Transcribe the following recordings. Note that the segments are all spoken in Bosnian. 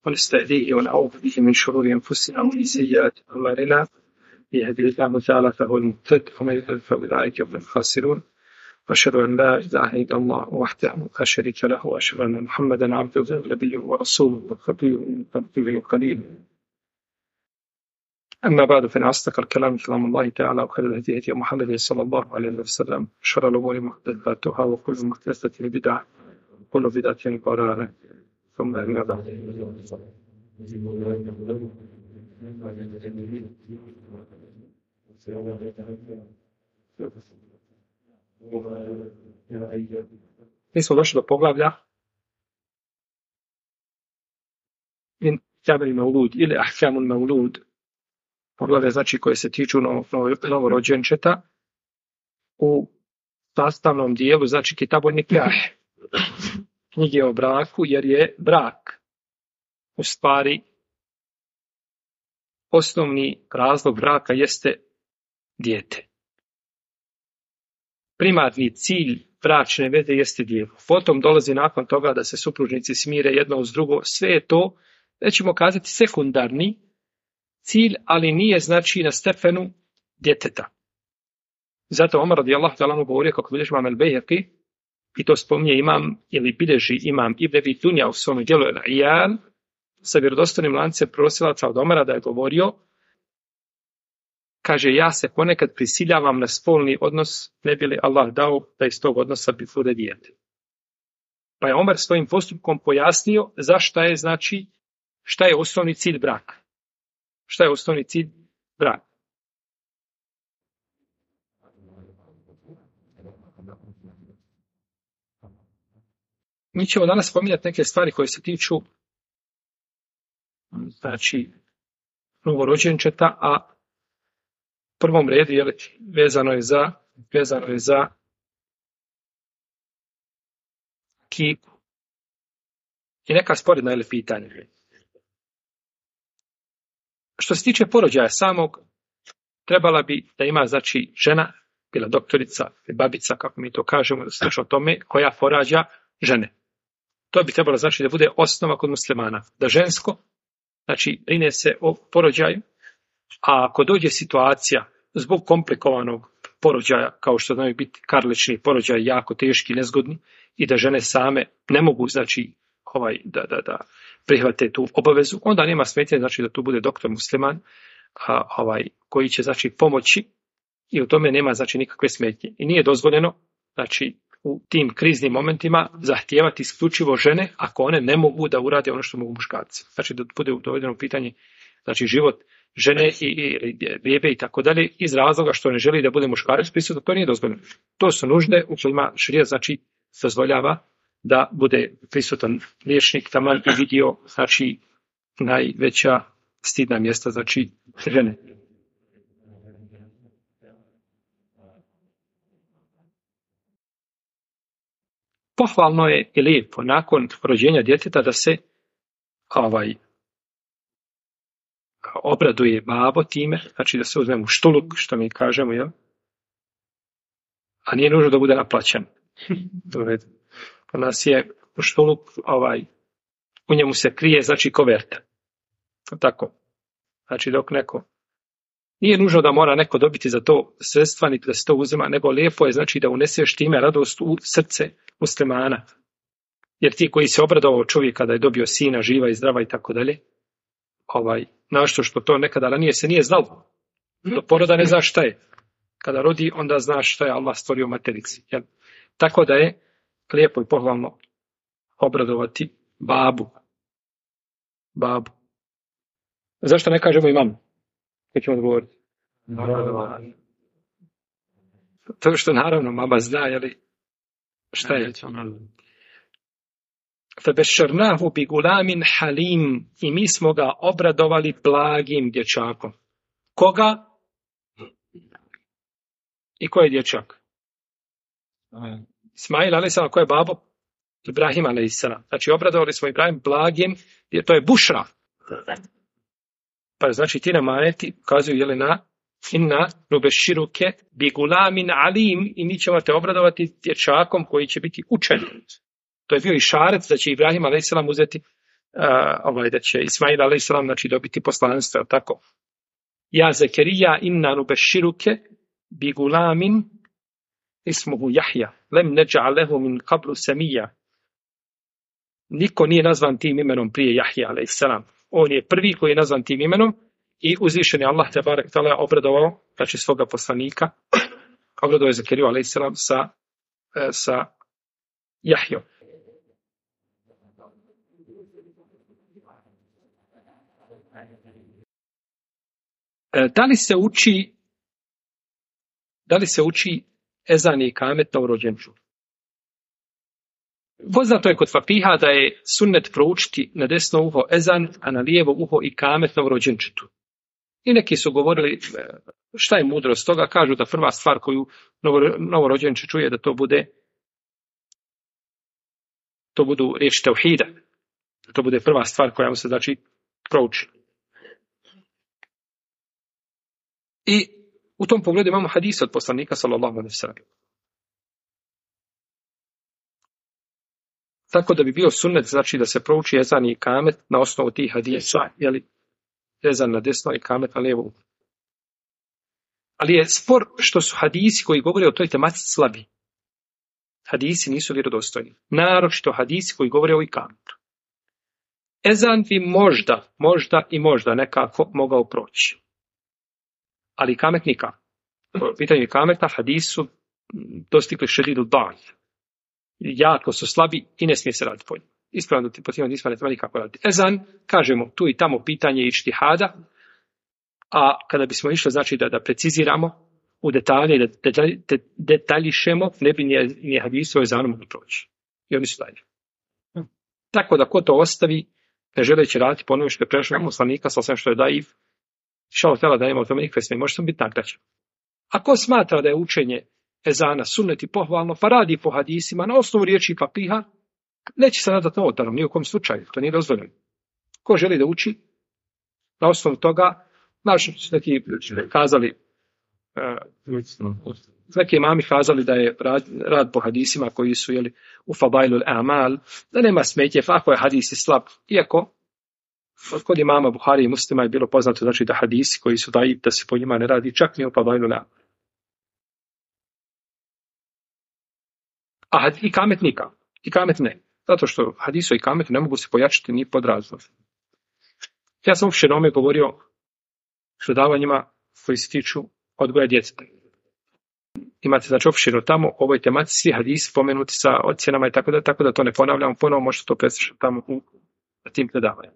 ونستهديه ونعوذ به من شرور أنفسنا ومن سيئات أعمالنا يهدي الله تعالى فهو المهتد ومن يضلل فأولئك هم الخاسرون وأشهد أن لا إله إلا الله وحده لا شريك له وأشهد أن محمدا عبده ونبيه ورسوله وخليله من خلقه القليل أما بعد فإن أصدق الكلام كلام الله تعالى وخير الهدي هدي محمد صلى الله عليه وسلم شر الأمور محدثاتها وكل محدثة بدعة وكل بدعة ضلالة ثم أما بعد. Mi smo došli do poglavlja min Ahkamul Maulud ili Ahkamul Maulud, poglavlja znači koje se tiču novorođenčeta u sastavnom dijelu, znači Kitabun Nikah, knjige o braku, jer je brak u stvari osnovni razlog braka jeste dijete. Primarni cilj bračne veze jeste dijete. Potom dolazi nakon toga da se supružnici smire jedno uz drugo. Sve je to, nećemo kazati sekundarni cilj, ali nije znači na stepenu djeteta. Zato Omar radijallahu ta'ala govorio, kako bilježi imam al-Bejhaqi, i to spominje imam ili bilježi imam Ibn Abi Dunja u svom djelu Al-Iyan, sa vjerodostojnim lancem prenosilaca od Omara, da je govorio, kaže, ja se ponekad prisiljavam na spolni odnos, ne bi li Allah dao da iz tog odnosa bude dijete. Pa je Omar svojim postupkom pojasnio zašto je, znači, šta je osnovni cilj braka. Šta je osnovni cilj braka? Mi ćemo danas spominjati neke stvari koje se tiču, znači, novorođenčeta, a u prvom redu je vezano je za kiku. I neka sporedna ili pitanja. Što se tiče porođaja samog, trebala bi da ima, znači, žena, bila doktorica, babica, kako mi to kažemo, sluša o tome, koja porađa žene. To bi trebalo, znači, da bude osnova kod muslimana. Da žensko, znači, brine se o porođaju, a ako dođe situacija zbog komplikovanog porođaja, kao što znaju biti karlični porođaj, jako teški, nezgodni, i da žene same ne mogu, znači, da prihvate tu obavezu, onda nema smetnje, znači, da tu bude doktor musliman, koji će, znači, pomoći, i u tome nema, znači, nikakve smetnje. I nije dozvoljeno, znači, u tim kriznim momentima zahtijevati isključivo žene, ako one ne mogu da urade ono što mogu muškarci. Znači, da bude dovedeno pitanje, znači, život žene i bebe i tako dalje, iz razloga što ne želi da bude muškarac prisutan, to nije dozvoljeno. To su nužde u kojima šerijat, znači, dozvoljava da bude prisutan liječnik, taman i vidio, znači, najveća stidna mjesta, znači, žene. Pohvalno je i lijepo nakon rođenja djeteta da se obraduje babo time, znači da se uzme mu štuluk, što mi kažemo, jel? A nije nužno da bude naplaćan. U nas je štuluk, u njemu se krije, znači, koverta. Tako. Znači, dok neko, nije nužno da mora neko dobiti za to sredstva, niti da se to uzima, nego lijepo je, znači, da uneseš time radost u srce muslimana. Jer ti koji se obradovao čovjeka da je dobio sina, živa i zdrava i tako dalje, našto što to nekada ranije se nije znalo. Do poroda ne zna šta je. Kada rodi, onda znaš šta je Allah stvorio u materici. Jel? Tako da je lijepo i pohvalno obradovati babu. Zašto ne kažemo i mamu? Kako ćemo odgovoriti? To što naravno mama zna, jeli, šta je? Febešarnahu bi gulamin halim, i mi smo ga obradovali blagim dječakom. Koga? I ko je dječak? Ismail a.s. ko je babo? Ibrahim a.s. Znači, obradovali smo Ibrahim blagim, to je bušra. Pa znači ti namaneti kazuju, jeli, na inna nubeširuke bi gulamin alim, i mi ćemo te obradovati dječakom koji će biti učen. To je bio i šaret da će Ibrahim a.s. uzeti da će Ismail a.s. znači dobiti poslanstvo, tako. Ja Zekerija inna nubešširuke bi gulamin ismuhu Jahja, lem neđa'alehu min qablu samija. Niko nije nazvan tim imenom prije Jahja a.s. On je prvi koji je nazvan tim imenom i uzvišen je Allah te barek tala obradovao, znači svoga poslanika, obradovao je Zekeriju a.s. sa Jahjom. Da li se uči ezan i ikamet novorođenču? Poznato je kod fakiha da je sunnet proučiti na desno uho ezan, a na lijevo uho ikamet novorođenčetu. I neki su govorili šta je mudrost toga, kažu da prva stvar koju novorođenče čuje da to budu riječi tauhida. Da to bude prva stvar koja mu se znači prouči. I u tom pogledu imamo hadis od poslanika sallallahu alejhi ve sellem. Tako da bi bio sunnet znači da se prouči ezan i ikamet na osnovu tih hadisa, jeli ezan na desno i ikamet na lijevo. Ali je spor što su hadisi koji govore o toj tematici slabi. Hadisi nisu vjerodostojni. Naročito hadisi koji govore o ikametu. Ezan bi možda nekako mogao proći. Ali ikamet nikako. Po pitanju ikameta hadisu dostigli šedidu dalj. Jako su slabi i ne smije se raditi po njima. Ispravno da po tim hadisima ne treba nikako raditi. Ezan, kažemo, tu i tamo pitanje ištihada, a kada bismo išli znači da preciziramo u detalje, da detaljišemo, ne bi ni hadisu o ezanu mogli proći. I oni su dalje. Tako da ko to ostavi, ne želeći raditi po onome što je prešao poslanika, sa sve što je daiv, šao tela da nema u tome nikakve smije, može sam biti nagrađen. Ako smatra da je učenje ezana sunnet i pohvalno, pa radi po hadisima na osnovu riječi fakiha, neće se nadati novotarom, ni u kom slučaju, to nije dozvoljeno. Ko želi da uči, na osnovu toga, naši neki kazali, neki imami kazali da je rad po hadisima koji su u Fadailul Amal, da nema smetje, ako je hadis slab, iako kod imama Buhari i Muslima je bilo poznato znači da hadisi koji su daji, da se po njima ne radi čak ni u Fadailul Amal. A ikamet nikako. Ikamet ne. Zato što hadisu i ikametu ne mogu se pojačati ni pod razlog. Ja sam u širome govorio predavanjima koji se tiču odgoja djeteta. Imate znači opširno tamo o ovoj tematici svi hadisi spomenuti sa ocjenama i tako da to ne ponavljamo ponovo, možete to preslušati tamo na tim predavanjima.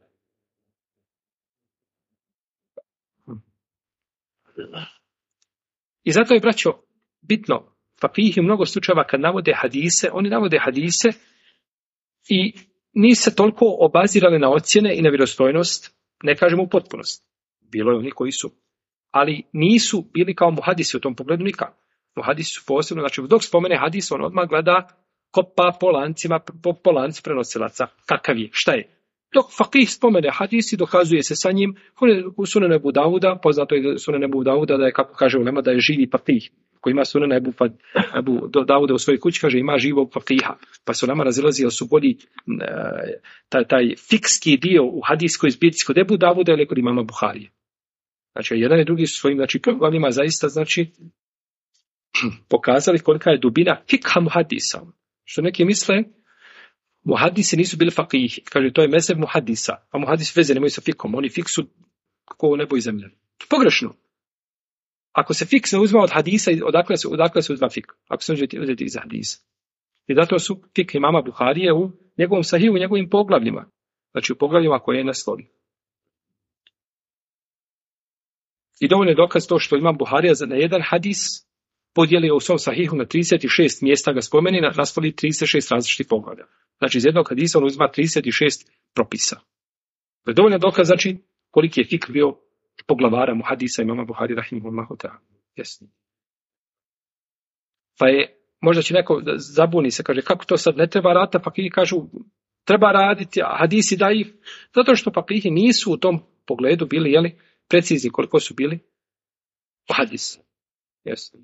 I zato je, braćo, bitno, fakihi u mnogo slučajeva kad navode hadise, oni navode hadise i nisu se toliko obazirali na ocjene i na vjerostojnost, ne kažemo u potpunosti. Bilo je oni koji su, ali nisu bili kao muhadisi u tom pogledu nikako. Muhadisi su posebno, znači dok spomene hadis, on odmah gleda kopa po lancima, po lancu prenosilaca. Kakav je, šta je? Dok fakih spomene hadisi, dokazuje se sa njim, u Sunan Ebu Dauda, poznato je Sunan Ebu Dauda da je, kako kaže ulema, da je živi fakih. Koji ima Sunan Ebu Dauda u svojoj kući, kaže ima živog fakiha. Pa su nama razilazili, su bolji taj fikski dio u hadiskoj zbirci kod Ebu Dauda ili kod imama Buharije. Znači, jedan i drugi su svojim, znači, poglavljima zaista, znači, pokazali kolika je dubina fikha muhadisa. Što neki misle, muhadisi nisu bili fakihi. Kaže, to je mezheb muhadisa. A muhadis veze nemaju sa fikom. Oni fik su ko nebo i zemlja. Pogrešno. Ako se fik ne uzma od hadisa, odakle se uzma fik? Ako se uzeti iz hadisa. I zato su fik imama Buharije u njegovom sahihu, u njegovim poglavljima. Znači u poglavljima koje je naslovi. I dovoljno je dokaz to što imam Buharija na jedan hadis podijelio u svom sahihu na 36 mjesta ga spomeni, nasloli 36 različitih poglavlja. Znači iz jednog hadisa on uzima 36 propisa. To je dovoljno dokaz, znači koliki je fik bio poglavara mu hadisa imama Buhari rahimahullahu ta'ala. Jasno. Pa je, možda će neko zabuni se, kaže, kako to sad ne treba raditi, fakihi kažu, treba raditi, a hadisi da ih, zato što fakihi nisu u tom pogledu bili, precizni koliko su bili u hadisu. Jasno.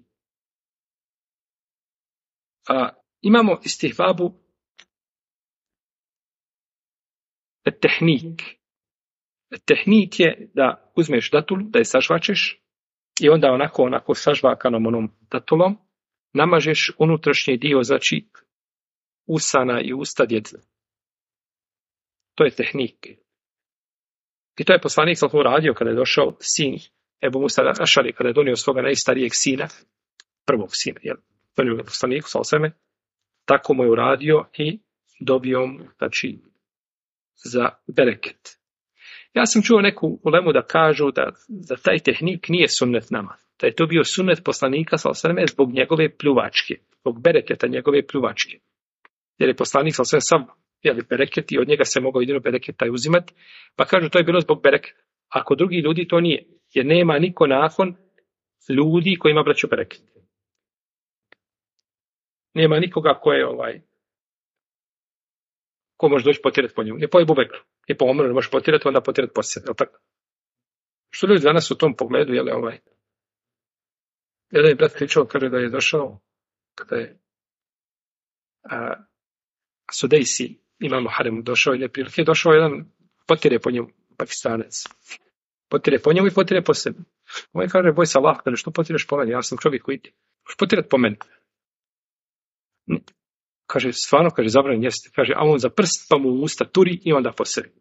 Imamo istihbabu tehnik. Tehnik je da uzmeš datulu, da je sažvačeš i onda onako sažvakanom onom datulom namažeš unutrašnji dio, znači usana i usta djeteta. To je tehnik. I to je poslanik sallallahu radio kada je došao sin Ebu Musa Ašari, kada je donio svoga najstarijeg sina, prvog sina, donio ga poslaniku sallallahu, tako mu je uradio i dobio mu, znači, za bereket. Ja sam čuo neku ulemu da kažu da taj tehnik nije sunnet nama. Da je to bio sunnet poslanika sallallahu zbog njegove pljuvačke, zbog bereketa njegove pljuvačke. Jer je poslanik sallallahu sam bereket i od njega se mogao jedino bereket taj uzimati, pa kažu to je bilo zbog bereketa. Ako drugi ljudi to nije, jer nema niko nakon ljudi koji ima braću bereket. Nema nikoga ko je ko može doći potirati po njemu. Ne po Ebu Bekru, ne po Omeru, ne može potirati, onda potirati po sebi, je li tako? Što ljudi danas u tom pogledu, jedan je brat pričao, kaže da je došao, kada je Sudejsi, imamo harem, došao i neprilike, došao jedan, potire po njemu, Pakistanac. Potire po njemu i potire po sebi. On kaže, boj se Allah, kaže, što potireš po meni? Ja sam čovjek koji ti. Što potirati po meni? Kaže, stvarno, kaže, zabranjen jeste. Kaže, a on za prst, pa mu u usta turi i onda po sebi.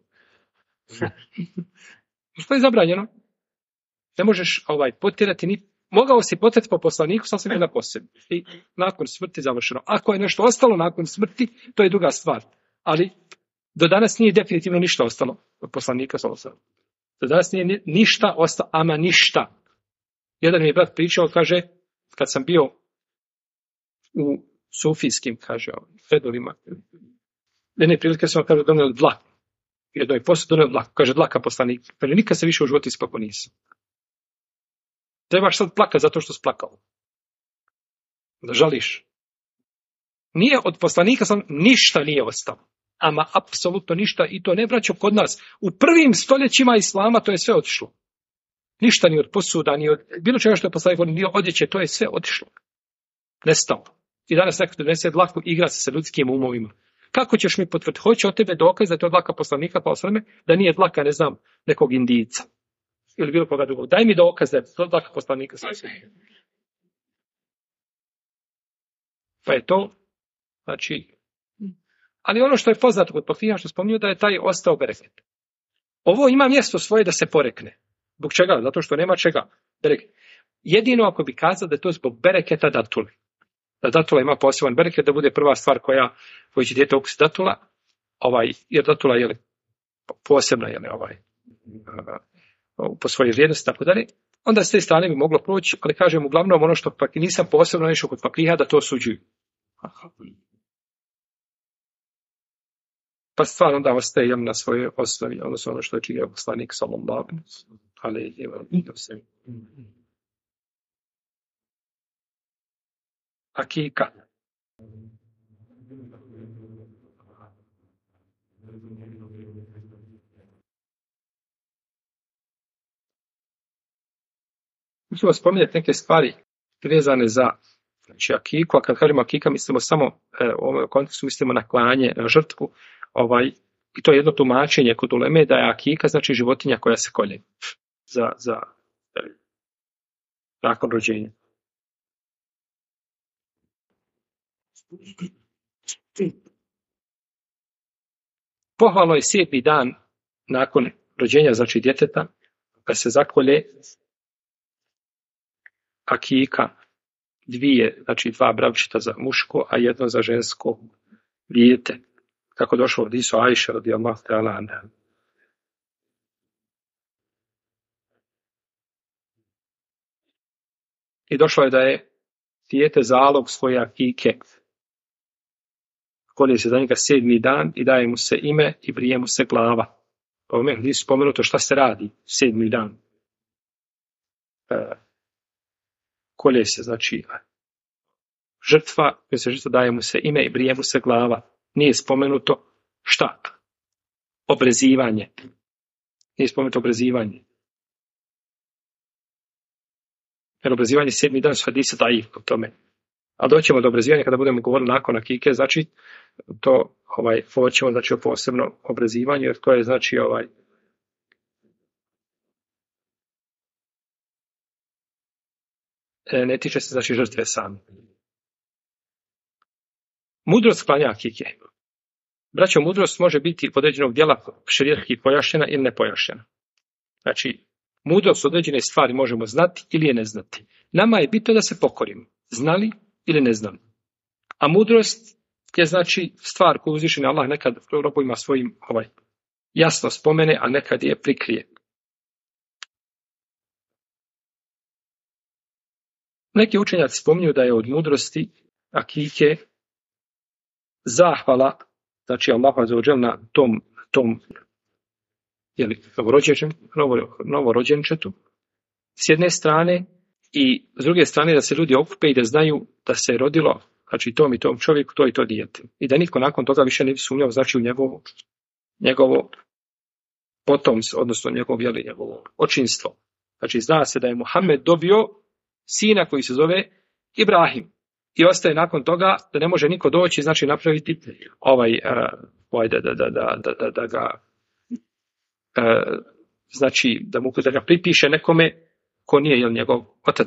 Što je zabranjeno? Ne možeš potirati ni. Mogao si potirati po poslaniku, sam se po sebi. I nakon smrti završeno. Ako je nešto ostalo nakon smrti, to je druga stvar. Ali do danas nije definitivno ništa ostalo od poslanika. Do danas nije ništa ostalo, ama ništa. Jedan mi je brat pričao, kaže, kad sam bio u sufijskim, kaže, redovima, jedne prilike sam, kaže, donio dlak. Jedno je posle donio dlak. Kaže, dlaka poslanik. Kaže, nikad se više u životu ispako nisam. Trebaš sad plakati zato što si plakao. Da žališ. Nije od poslanika sam ništa nije ostalo. Ama apsolutno ništa i to ne braćo kod nas. U prvim stoljećima islama to je sve otišlo. Ništa ni od posuda, ni od bilo čega što je poslanik, ni od odjeće, to je sve otišlo. Nestalo. I danas neko donese dlaku, igra se sa ljudskim umovima. Kako ćeš mi potvrditi? Hoće od tebe dokaz da je to dlaka poslanika, pa da nije dlaka, ne znam, nekog Indijca. Ili bilo koga drugog. Daj mi dokaz da je to dlaka poslanika. Pa je to, znači, ali ono što je poznato kod Pafija, što spominju, da je taj ostao bereket. Ovo ima mjesto svoje da se porekne. Zbog čega? Zato što nema čega. Bereket. Jedino ako bi kazao da je to zbog bereketa datule. Da datula ima poseban bereket, da bude prva stvar koji će dijete ukusiti datula, jer datula je posebna, po svojoj vrijednosti, tako dalje, onda s te strane bi moglo proći, ali kažem, uglavnom ono što pak nisam posebno nešto kod fakriha da to suđuju. Pa stvar onda ostaje na svojoj osnovi, odnosno ono što je činio poslanik sallallahu alejhi ve sellem. Akika. Mi ćemo spominjati neke stvari vezane za akiku, a kad kažemo akika mislimo samo u ovom kontekstu mislimo na klanje, na žrtvu, i to je jedno tumačenje kod uleme da je akika znači životinja koja se kolje za nakon rođenja. Pohvalno je 7. dan nakon rođenja, znači djeteta, kad se zakolje akika, 2 bravčeta za muško, a 1 za žensko dijete. Kako došlo od Isu Ajše radijallahu ta'ala anha. I došlo je da je dijete zalog svoje akike. Kolje se za njega 7. dan i daje mu se ime i brije mu se glava. Ovome gdje su spomenuto šta se radi 7. dan. Kolje se, znači žrtva, daje mu se ime i brije mu se glava. Nije spomenuto šta? Obrezivanje. Nije spomenuto obrezivanje. Jer obrezivanje 7. dan su hadise daif o tome. A doćemo do obrezivanja kada budemo govorili nakon akike, znači to hoćemo znači o posebno obrezivanje, jer to je znači ne tiče se znači žrtve same. Mudrost klanja akike. Braćo, mudrost može biti određenog dijela šerijatski pojašnjena ili nepojašnjena. Znači, mudrost određene stvari možemo znati ili je ne znati. Nama je bitno da se pokorimo. Znali ili ne znali. A mudrost je znači stvar koju uzvišeni Allah nekad robovima svojim jasno spomene, a nekad je prikrije. Neki učenjaci spominju da je od mudrosti akike zahvala, znači Allah azza wa dželle na tom novorođenčetu s jedne strane i s druge strane da se ljudi okupe i da znaju da se rodilo znači tom i tom čovjeku to i to dijete. I da nitko nakon toga više ne bi sumnjao znači u njegovo potomstvo, odnosno njegovo očinstvo. Znači zna se da je Muhammed dobio sina koji se zove Ibrahim. I ostaje nakon toga da ne može niko doći, znači napraviti da ga znači da ga pripiše nekome ko nije njegov otac.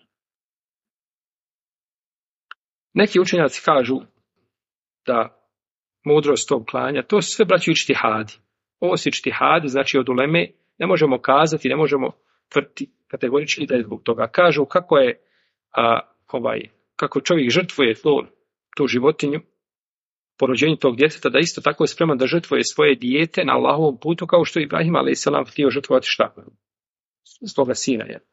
Neki učenjaci kažu da mudrost tog klanja, to sve braću ištihadi. Ovo su ištihadi, znači od uleme ne možemo kazati, ne možemo tvrditi kategorički da je zbog toga. Kažu kako je kako čovjek žrtvuje tu životinju po rođenju tog djeteta, da isto tako je spreman da žrtvuje svoje dijete na Allahovom putu, kao što je Ibrahim a.s. htio žrtvovati šta? Svoga sina. Je.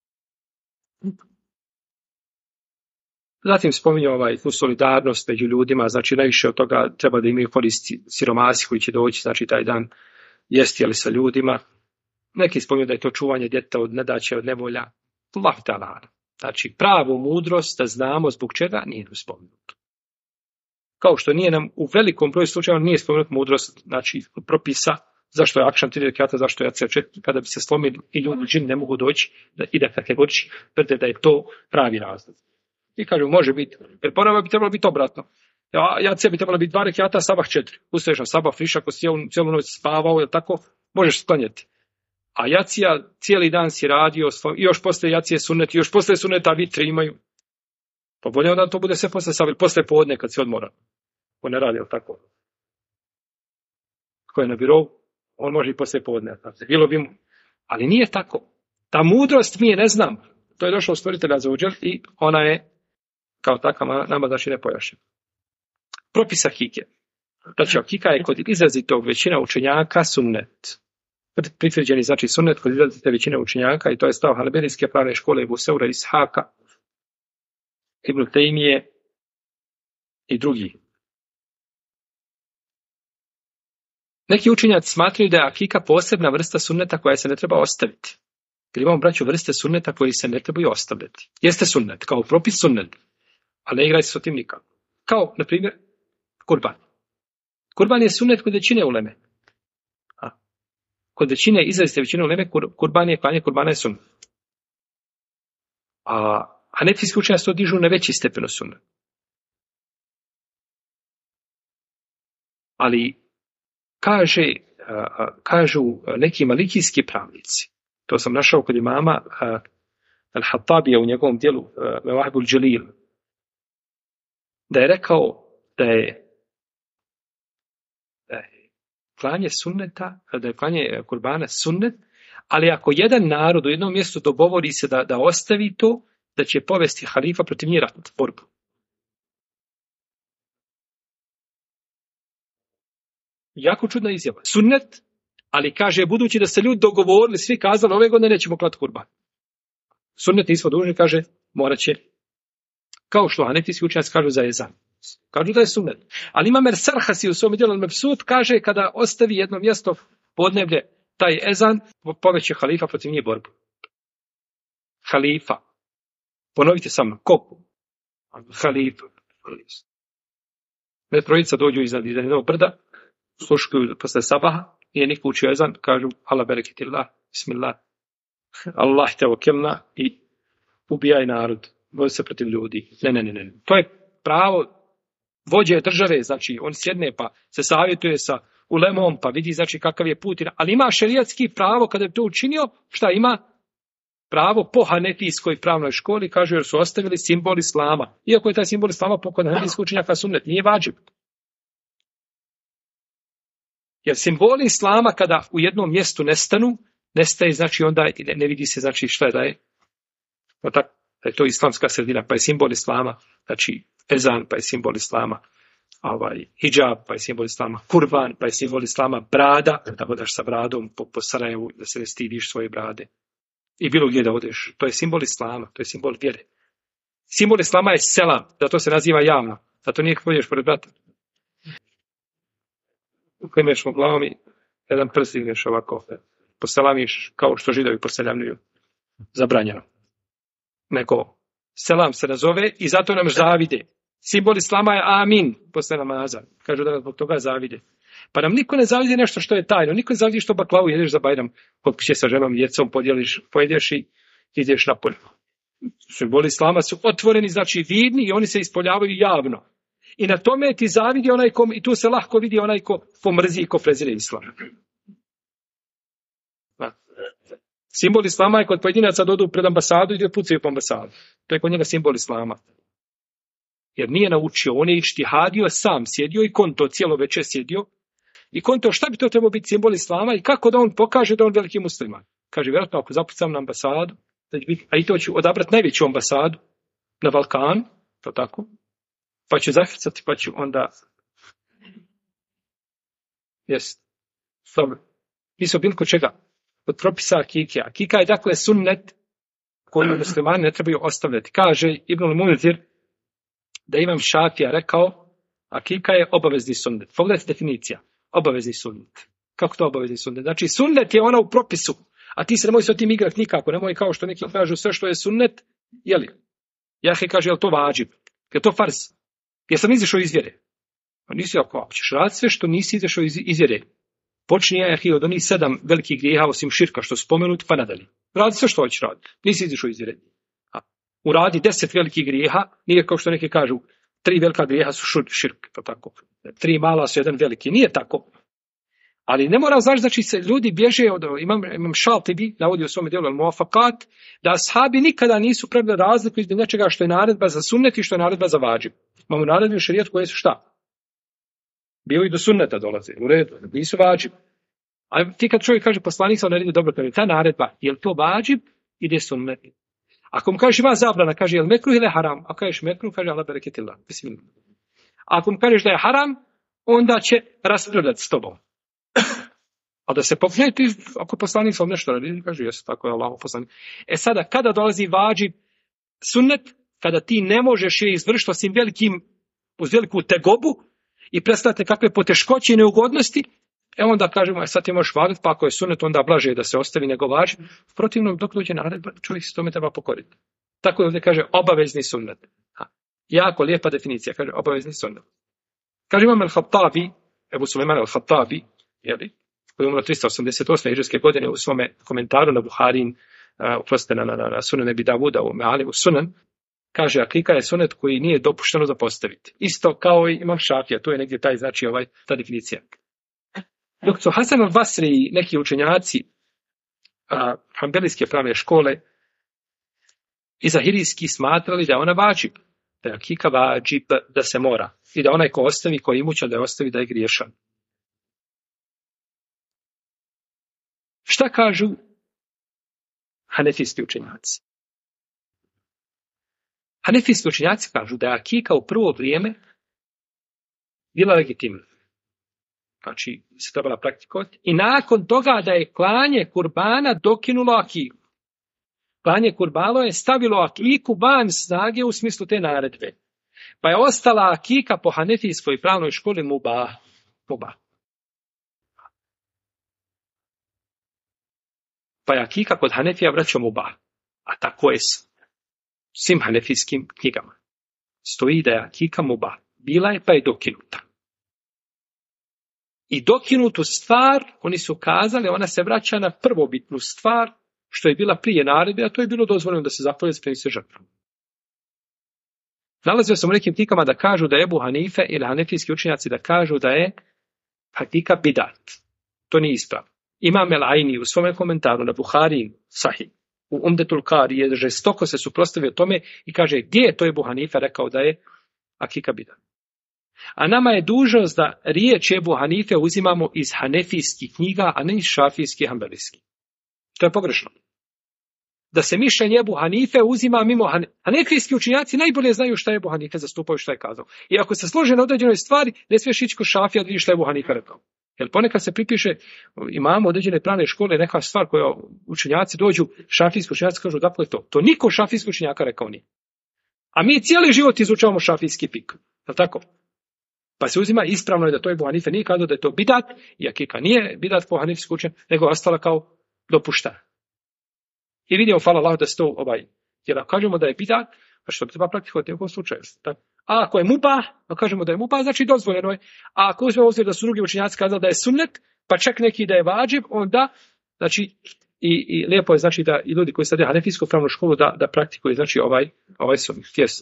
Zatim spominje tu solidarnost među ljudima, znači najviše od toga treba da imaju koristi siromasi koji će doći, znači taj dan jesti ali sa ljudima. Neki spominju da je to čuvanje djeteta od nedaće, od nevolja. Allahu ta'ala. Znači, pravu mudrost da znamo zbog čega nije nam spomenuto. Kao što nije nam u velikom broju slučajeva nije spomenuto mudrost, znači propisa zašto je akšam 3 rekata, zašto je jacija 4, kada bi se slomili i ljudi džin ne mogu doći i da kategorički tvrde da je to pravi razlog. I kažu, može biti, jer ponavlja bi trebalo biti obratno. Jacija bi trebalo biti 2 rekata, sabah 4. Ustaješ na sabah, friš, ako si cijelu noć spavao, ili tako, možeš sklanjati. A jacija cijeli dan si radio, i još poslije jacije sunnet, i još poslije sunneta vitre imaju. Pa bolje onda to bude sve poslije podne kad si odmoran. Ko ne radi, tako. Ko je na birovu, on može i poslije podne. Bilo bi mu. Ali nije tako. Ta mudrost mi je ne znam. To je došlo od stvoritelja za uđer i ona je kao takav nama znači ne pojašnjena. Propis akike. Znači akika je kod izrazitog većina učenjaka sunnet. Pritvrđeni znači sunnet kod izrazite većine učenjaka i to je stav Hanbelijske pravne škole Ebu Seura, Ishaka, Ibn Tejmije i drugi. Neki učenjaci smatraju da je akika posebna vrsta sunneta koja se ne treba ostaviti. Jer imamo, braću, vrste sunneta koji se ne trebaju ostavljati. Jeste sunnet, kao propis sunnet, ali ne igraj se s tim nikako. Kao, na primjer, kurban. Kurban je sunnet kod većine uleme. Kod većine, izrazite većine uleme, kurban je klanje, kurbana je sunnet. A hanefijski učenjaci to dižu na veći stepen sunnet. Ali kažu neki malikijski pravnici, to sam našao kod imama Al-Hattabija u njegovom dijelu Mevahibul Dželil, da je rekao da je klanje sunneta, da je klanje kurbana sunnet, ali ako jedan narod u jednom mjestu dogovori se da ostavi to, da će povesti halifa protiv njih ratnu borbu. Jako čudna izjava. Sunnet, ali kaže, budući da se ljudi dogovorili, svi kazali, ove godine nećemo klati kurban. Sunnet nismo dužni, kaže, morat će. Kao što hanefijski učenjaci kažu za ezan. Kažu da je sunnet. Ali ima Mersarhasi u svom djelu Mebsut, kaže, kada ostavi jedno mjesto podneblje taj ezan, poveće halifa protiv njih borbu. Halifa. Ponovite sa mnom. Ko? Halifa. Trojica dođu iznad jednog brda, sluškuju posle sabaha, nije niko učio ezan, kažu Allah bereketillah, bismillah, Allah te okilna i ubijaj narod. bori se protiv ljudi. Ne. To je pravo vođe države, znači on sjedne pa se savjetuje sa ulemom, pa vidi znači kakav je put. Ali ima šerijatski pravo kada bi to učinio, šta ima? Pravo po hanefijskoj pravnoj školi, kažu jer su ostavili simbol islama. Iako je taj simbol islama po hanefijskog učenjaka sunnet, nije vađib. Jer simboli islama kada u jednom mjestu nestanu, nestaje, znači onda ne vidi se znači šta je da je. No tako, da je to islamska sredina, pa je simbol islama, znači ezan, pa je simbol islama, hijab, pa je simbol islama, kurban, pa je simbol islama, brada, da hodaš sa bradom po Sarajevu, da se ne stidiš svoje brade. I bilo gdje da odeš. To je simbol islama, to je simbol vjere. Simbol islama je selam, zato se naziva javno. Zato nije kako ideš pored brata. Ako imaš mu glavom i jedan prst digneš ovako, poselamiš kao što židovi poselamljuju. Zabranjeno. Nego selam se nazove i zato nam zavide. Simbol islama je amin posle namaza. Kažu da nas zbog toga zavide. Pa nam niko ne zavidi nešto što je tajno. Niko ne zavidi što baklavu jedeš za Bajram. Kod kuće sa ženom i djecom pojedeš i ideš napolje. Simboli islama su otvoreni, znači vidni i oni se ispoljavaju javno. I na tome ti zavidi onaj ko, i tu se lahko vidi onaj ko pomrzi i ko prezire islam. Simbol islama je kod pojedinaca da odu pred ambasadu i da pucaju po ambasadu. To je kod njega simbol islama. Jer nije naučio, on je ištihadio, sam sjedio i konto cijelo večer sjedio. I konto šta bi to trebalo biti simbol islama i kako da on pokaže da on veliki musliman. Kaže, vjerojatno ako zapucam na ambasadu, a i to ću odabrati najveću ambasadu na Balkan, to tako, pa ću zahrcati, pa ću onda... Jest. Dobro. Mi smo bili kod čega? Od propisa akike. Akika je dakle sunnet koju muslimani ne trebaju ostavljati. Kaže Ibnul Munzir da Imam Šafija rekao, akika je obavezni sunnet. Pogledajte definicija. Obavezni sunnet. Kako to obavezni sunnet? Znači sunnet je ona u propisu, a ti se nemoj se o tim igrati nikako. Nemoj kao što neki kažu sve što je sunnet, jeli? Jahe kaže, je li to vađib? Je to farz? Jesam izašao iz vjere? Pa nisi ako ćeš raditi sve što nisi izašao iz vjere. Počni jahe od onih 7 velikih grijeha osim širka što spomenuti pa nadalje. Radi sve što hoćeš raditi. Nisi izašao iz vjere. Uradi 10 velikih grijeha, nije kao što neki kažu, 3 velika grijeha su širk, to tako. 3 mala su 1 veliki, nije tako. Ali ne mora znači se ljudi bježe od, imam Šaltibi, navodio u svome djelu Al-Muafakat, da ashabi nikada nisu pravili razliku između nečega što je naredba za sunnet i što je naredba za vađib. Imamo naredbe u šerijetu koje su šta? Bio i do sunneta dolaze, u redu, nisu vađib. A ti kad čovjek kaže poslanik sam naredio dobro, kaže ta naredba, je li to vađib ili je sunnet? Ako mu kažeš ima zabrana, kaže je li mekruh ili haram? Ako kažeš mekruh, kaže Allah bereketillah. Ako mu kažeš da je haram, onda će raspravljati s tobom. A da se pokne ti, ako je poslanik sam nešto radi, kaže jesu, tako je Allah poslanik. E sada, kada dolazi vađib sunnet, kada ti ne možeš je izvršiti osim uz veliku tegobu i predstavljate kakve poteškoće i neugodnosti, onda kažemo, sad ti možeš vaditi, pa ako je sunnet, onda blaže da se ostavi nego vađib. Protivno, dok dođe naredba, čovjek se tome treba pokoriti. Tako je ovdje kaže obavezni sunnet. Jako lijepa definicija, kaže obavezni sunnet. Kaže imam Al-Khattabi, Ebu Sulejman Al-Khattabi, koji je umro 388. hidžrske godine u svome komentaru na Buharin, na Sunan Ebi Davuda, u Me'alimu Sunan, kaže akika je sunnet koji nije dopušteno zapostaviti. Isto kao i imam Šafija, to je negdje taj, znači ta definicija. Dok su Hasan al-Basri i neki učenjaci hanbelijske pravne škole i zahirijski smatrali da je ona vađib, da je akika vađib, da se mora. I da onaj ko ostavi, ko je imućan da je ostavi, da je griješan. Šta kažu hanefijski učenjaci? Hanefijski učenjaci kažu da je akika u prvo vrijeme bila legitimna. Znači, se trebala praktikovati. I nakon toga da je klanje kurbana dokinulo akiku. Klanje kurbano je stavilo akiku van snage u smislu te naredbe. Pa je ostala akika po hanefijskoj pravnoj školi mubah. Pa je akika kod hanefija vraćao mubah. A tako je svim hanefijskim knjigama. Stoji da je akika mubah. Bila je pa je dokinuta. I dokinutu stvar, oni su kazali, ona se vraća na prvobitnu stvar, što je bila prije naredbe, a to je bilo dozvoljeno da se zapolje spremi se žrtvom. Nalazio sam u nekim knjigama da kažu da je Ebu Hanife ili hanefijski učenjaci da kažu da je hakika bidat. To nije ispravno. Imam el-Ajni u svome komentaru na Buhari Sahih u Umdetul Kari je žestoko se suprotstavio tome i kaže gdje je to Ebu Hanife rekao da je hakika bidat. A nama je dužnost da riječ Ebu Hanife uzimamo iz hanefijskih knjiga, a ne iz šafijskih i hanbelijskih. To je pogrešno. Da se mišljenje Ebu Hanife uzima mimo hanefijski učenjaci najbolje znaju šta je Ebu Hanife zastupao, šta je kazao. I ako se slože na određenoj stvari, ne smiješ ići kod šafija da vidiš šta je Ebu Hanife rekao. Jer ponekad se pripiše, imamo određene pravne škole, neka stvar koja učenjaci dođu, šafijski učenjaci kažu da je to. To niko šafijski učenjaka rekao nije. A mi cijeli život izučavamo šafijski fik. Je li tako? Pa se uzima ispravno je da to Ebu Hanife nije kazao da je to bidat, i akika nije bidat po hanefijsku učenju, nego ostala kao dopuštena. I vidimo, hvala Allah, da se to jer ako kažemo da je bidat, a što treba praktikovati u ovom slučaju. A ako je mubah, ako kažemo da je mubah, znači dozvoljeno je. A ako uzmemo obzir da su drugi učenjaci kazali da je sunnet, pa čak neki da je vađib, onda, znači, i lijepo je, znači, da i ljudi koji studiraju hanefijsku pravnu školu da praktikuju, znači, ovaj sunnet. Yes.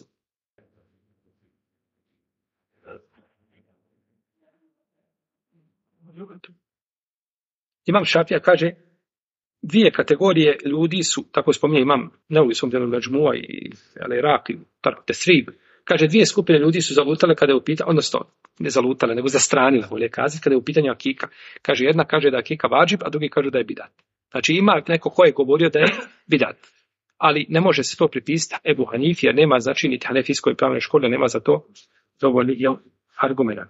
Imam Šafija kaže, dvije kategorije ljudi su, tako spominje imam Nevi svom djelu Međmua i Al-Iraq i Tesrib, kaže dvije skupine ljudi su zalutale kada je u pitanju, odnosno ne zalutale, nego zastranile, bolje kazati, kada je u pitanju akika. Kaže, jedna kaže da je akika vađib, a drugi kažu da je bidat. Znači ima neko ko je govorio da je bidat. Ali ne može se to pripisati Ebu Hanifi, jer nema, znači, niti hanefijskoj pravnoj škole, nema za to dovoljni argument.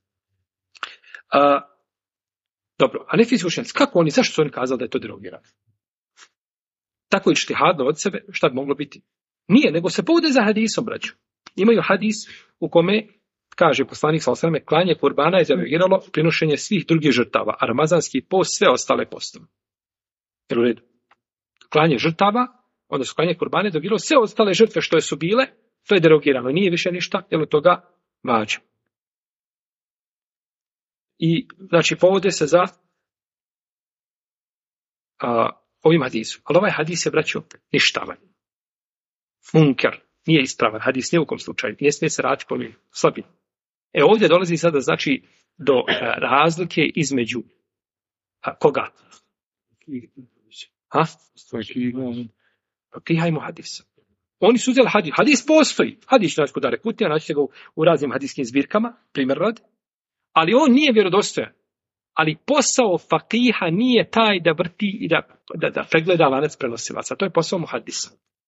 Dobro, hanefijski učenjaci, kako oni, zašto su oni kazali da je to derogirano? Tako ištihadno od sebe, šta bi moglo biti? Nije, nego se povode za hadisom, braću. Imaju hadis u kome, kaže poslanik sallallahu alejhi ve sellem, klanje kurbana je derogiralo prinošenje svih drugih žrtava, a ramazanski post sve ostale postove. Jel u redu? Klanje žrtava, odnosno klanje kurbana je derogiralo sve ostale žrtve što su bile, to je derogirano, nije više ništa, jer od toga vađa. I, znači, povode se za ovim hadisom. Ali ovaj hadis je, braćo, ništavan. Munker, nije ispravan. Hadis nije u kom slučaju. Ne smije se raditi po njim. Slabim. Ovdje dolazi sada, znači, do razlike između koga? Hajmo hadisa. Oni su uzeli hadis. Hadis postoji. Hadis znači kod Arekutija, naćete ga u raznim hadijskim zbirkama, primjer rad. Ali on nije vjerodostojan. Ali posao fakiha nije taj da vrti i da pregleda lanac prenosilaca. To je posao muhadisa.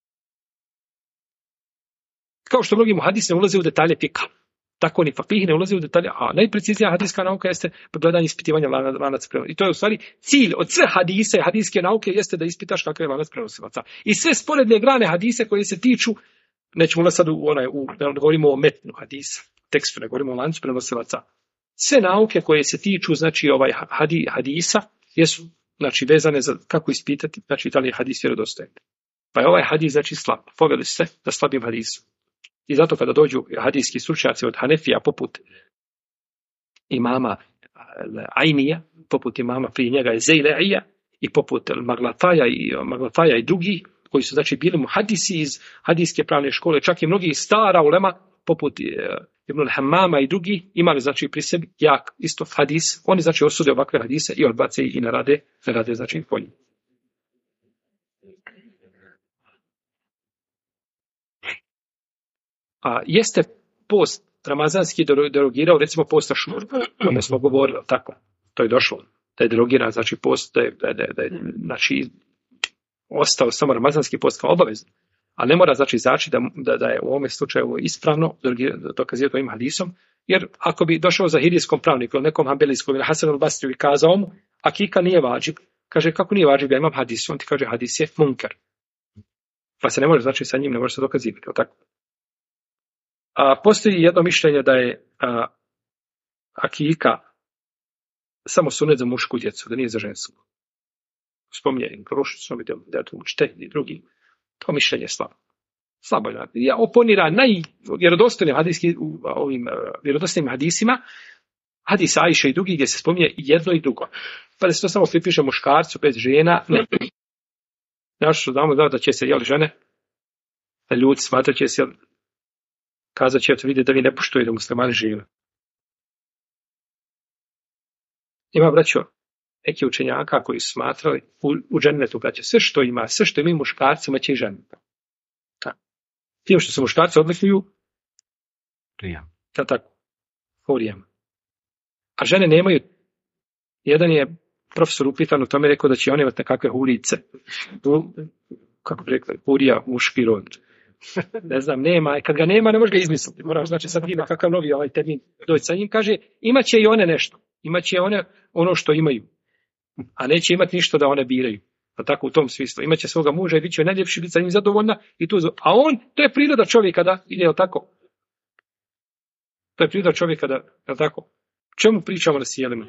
Kao što mnogi muhadisi ne ulaze u detalje fika. Tako ni fakih ne ulaze u detalje. A najpreciznija hadijska nauka jeste pregledanje ispitivanja lanaca prenosilaca. I to je u stvari cilj od sve hadise, hadijske nauke jeste da ispitaš kakav je lanac prenosilaca. I sve sporedne grane hadise koje se tiču, nećemo ulaziti sad ne govorimo o metnu hadisa, tekstu, ne govorimo o lancu prenosilaca. Sve nauke koje se tiču, znači, hadisa, jesu, znači, vezane za kako ispitati, znači, da li je hadis vjerodostojan. Pa je ovaj hadis, znači, slab. Poveli se da slabim hadisu. I zato kada dođu hadijski stručnjaci od Hanefija, poput imama Ajnija, poput imama prije njega je Zejle'ija, i poput Maglafaja i drugi, koji su, znači, bili muhadisi iz hadijske pravne škole, čak i mnogi stara ulema, poput Ibn al-Hammama i drugi, imali, znači, pri sebi jak isto hadis. Oni, znači, osude ovakve hadise i odbace i ne rade, znači, po njim. Jeste post ramazanski derogirao, recimo, post Ašura, o tome smo govorili, tako, to je došlo, da je derogiran, znači, post, da je znači, ostao samo ramazanski post kao obavezan. A ne mora, znači, znači da je u ovome slučaju ispravno dokazivati ovim hadisom, jer ako bi došao za hirijskom pravniku ili nekom hambelijskom ili Hasan al-Basriju i kazao mu, akika nije vađib, kaže, kako nije vađib, ja imam hadis, on ti kaže, hadis je munker. Pa se ne može, znači, sa njim ne može se dokazivati, tako. Postoji jedno mišljenje da je akika samo sunet za mušku djecu, da nije za žensku. Spominje Grušić, da je to učitelj i drugi. To mišljenje je slabo. Slabo je. Ja oponira najvjerodostojnim vjerodostojnim hadisima, hadis Ajše i drugi, gdje se spominje jedno i drugo. Pa da se to samo pripiše muškarcu bez žena, ne. Znaš što znamo da će se, žene, ljudi smatrat će se, kazat će, eto vidjeti da vi ne poštujete da muslimani žive. Ima, braćo, neki učenjaka koji su smatrali u džennetu, braćo, sve što imaju muškarci, imat će i žene. Tim što se muškarci odlikuju, tako, hurijama. A žene nemaju. Jedan je profesor upitan u tome rekao da će one imati nekakve hurice. Kako bi rekli, hurija, muški rod. Ne znam, nema. Kad ga nema, ne može ga izmisliti. Moraš, znači, sad ima kakav novi termin doći sa njim. Kaže, imaće i one nešto. Imaće one ono što imaju. A neće imati ništa da one biraju. Pa tako u tom smislu. Imaće svoga muža i bit će najljepši, biti sa njim zadovoljna. A to je priroda čovjeka da ide, je li tako? To je priroda čovjeka da, je li tako? Čemu pričamo da sjelimo?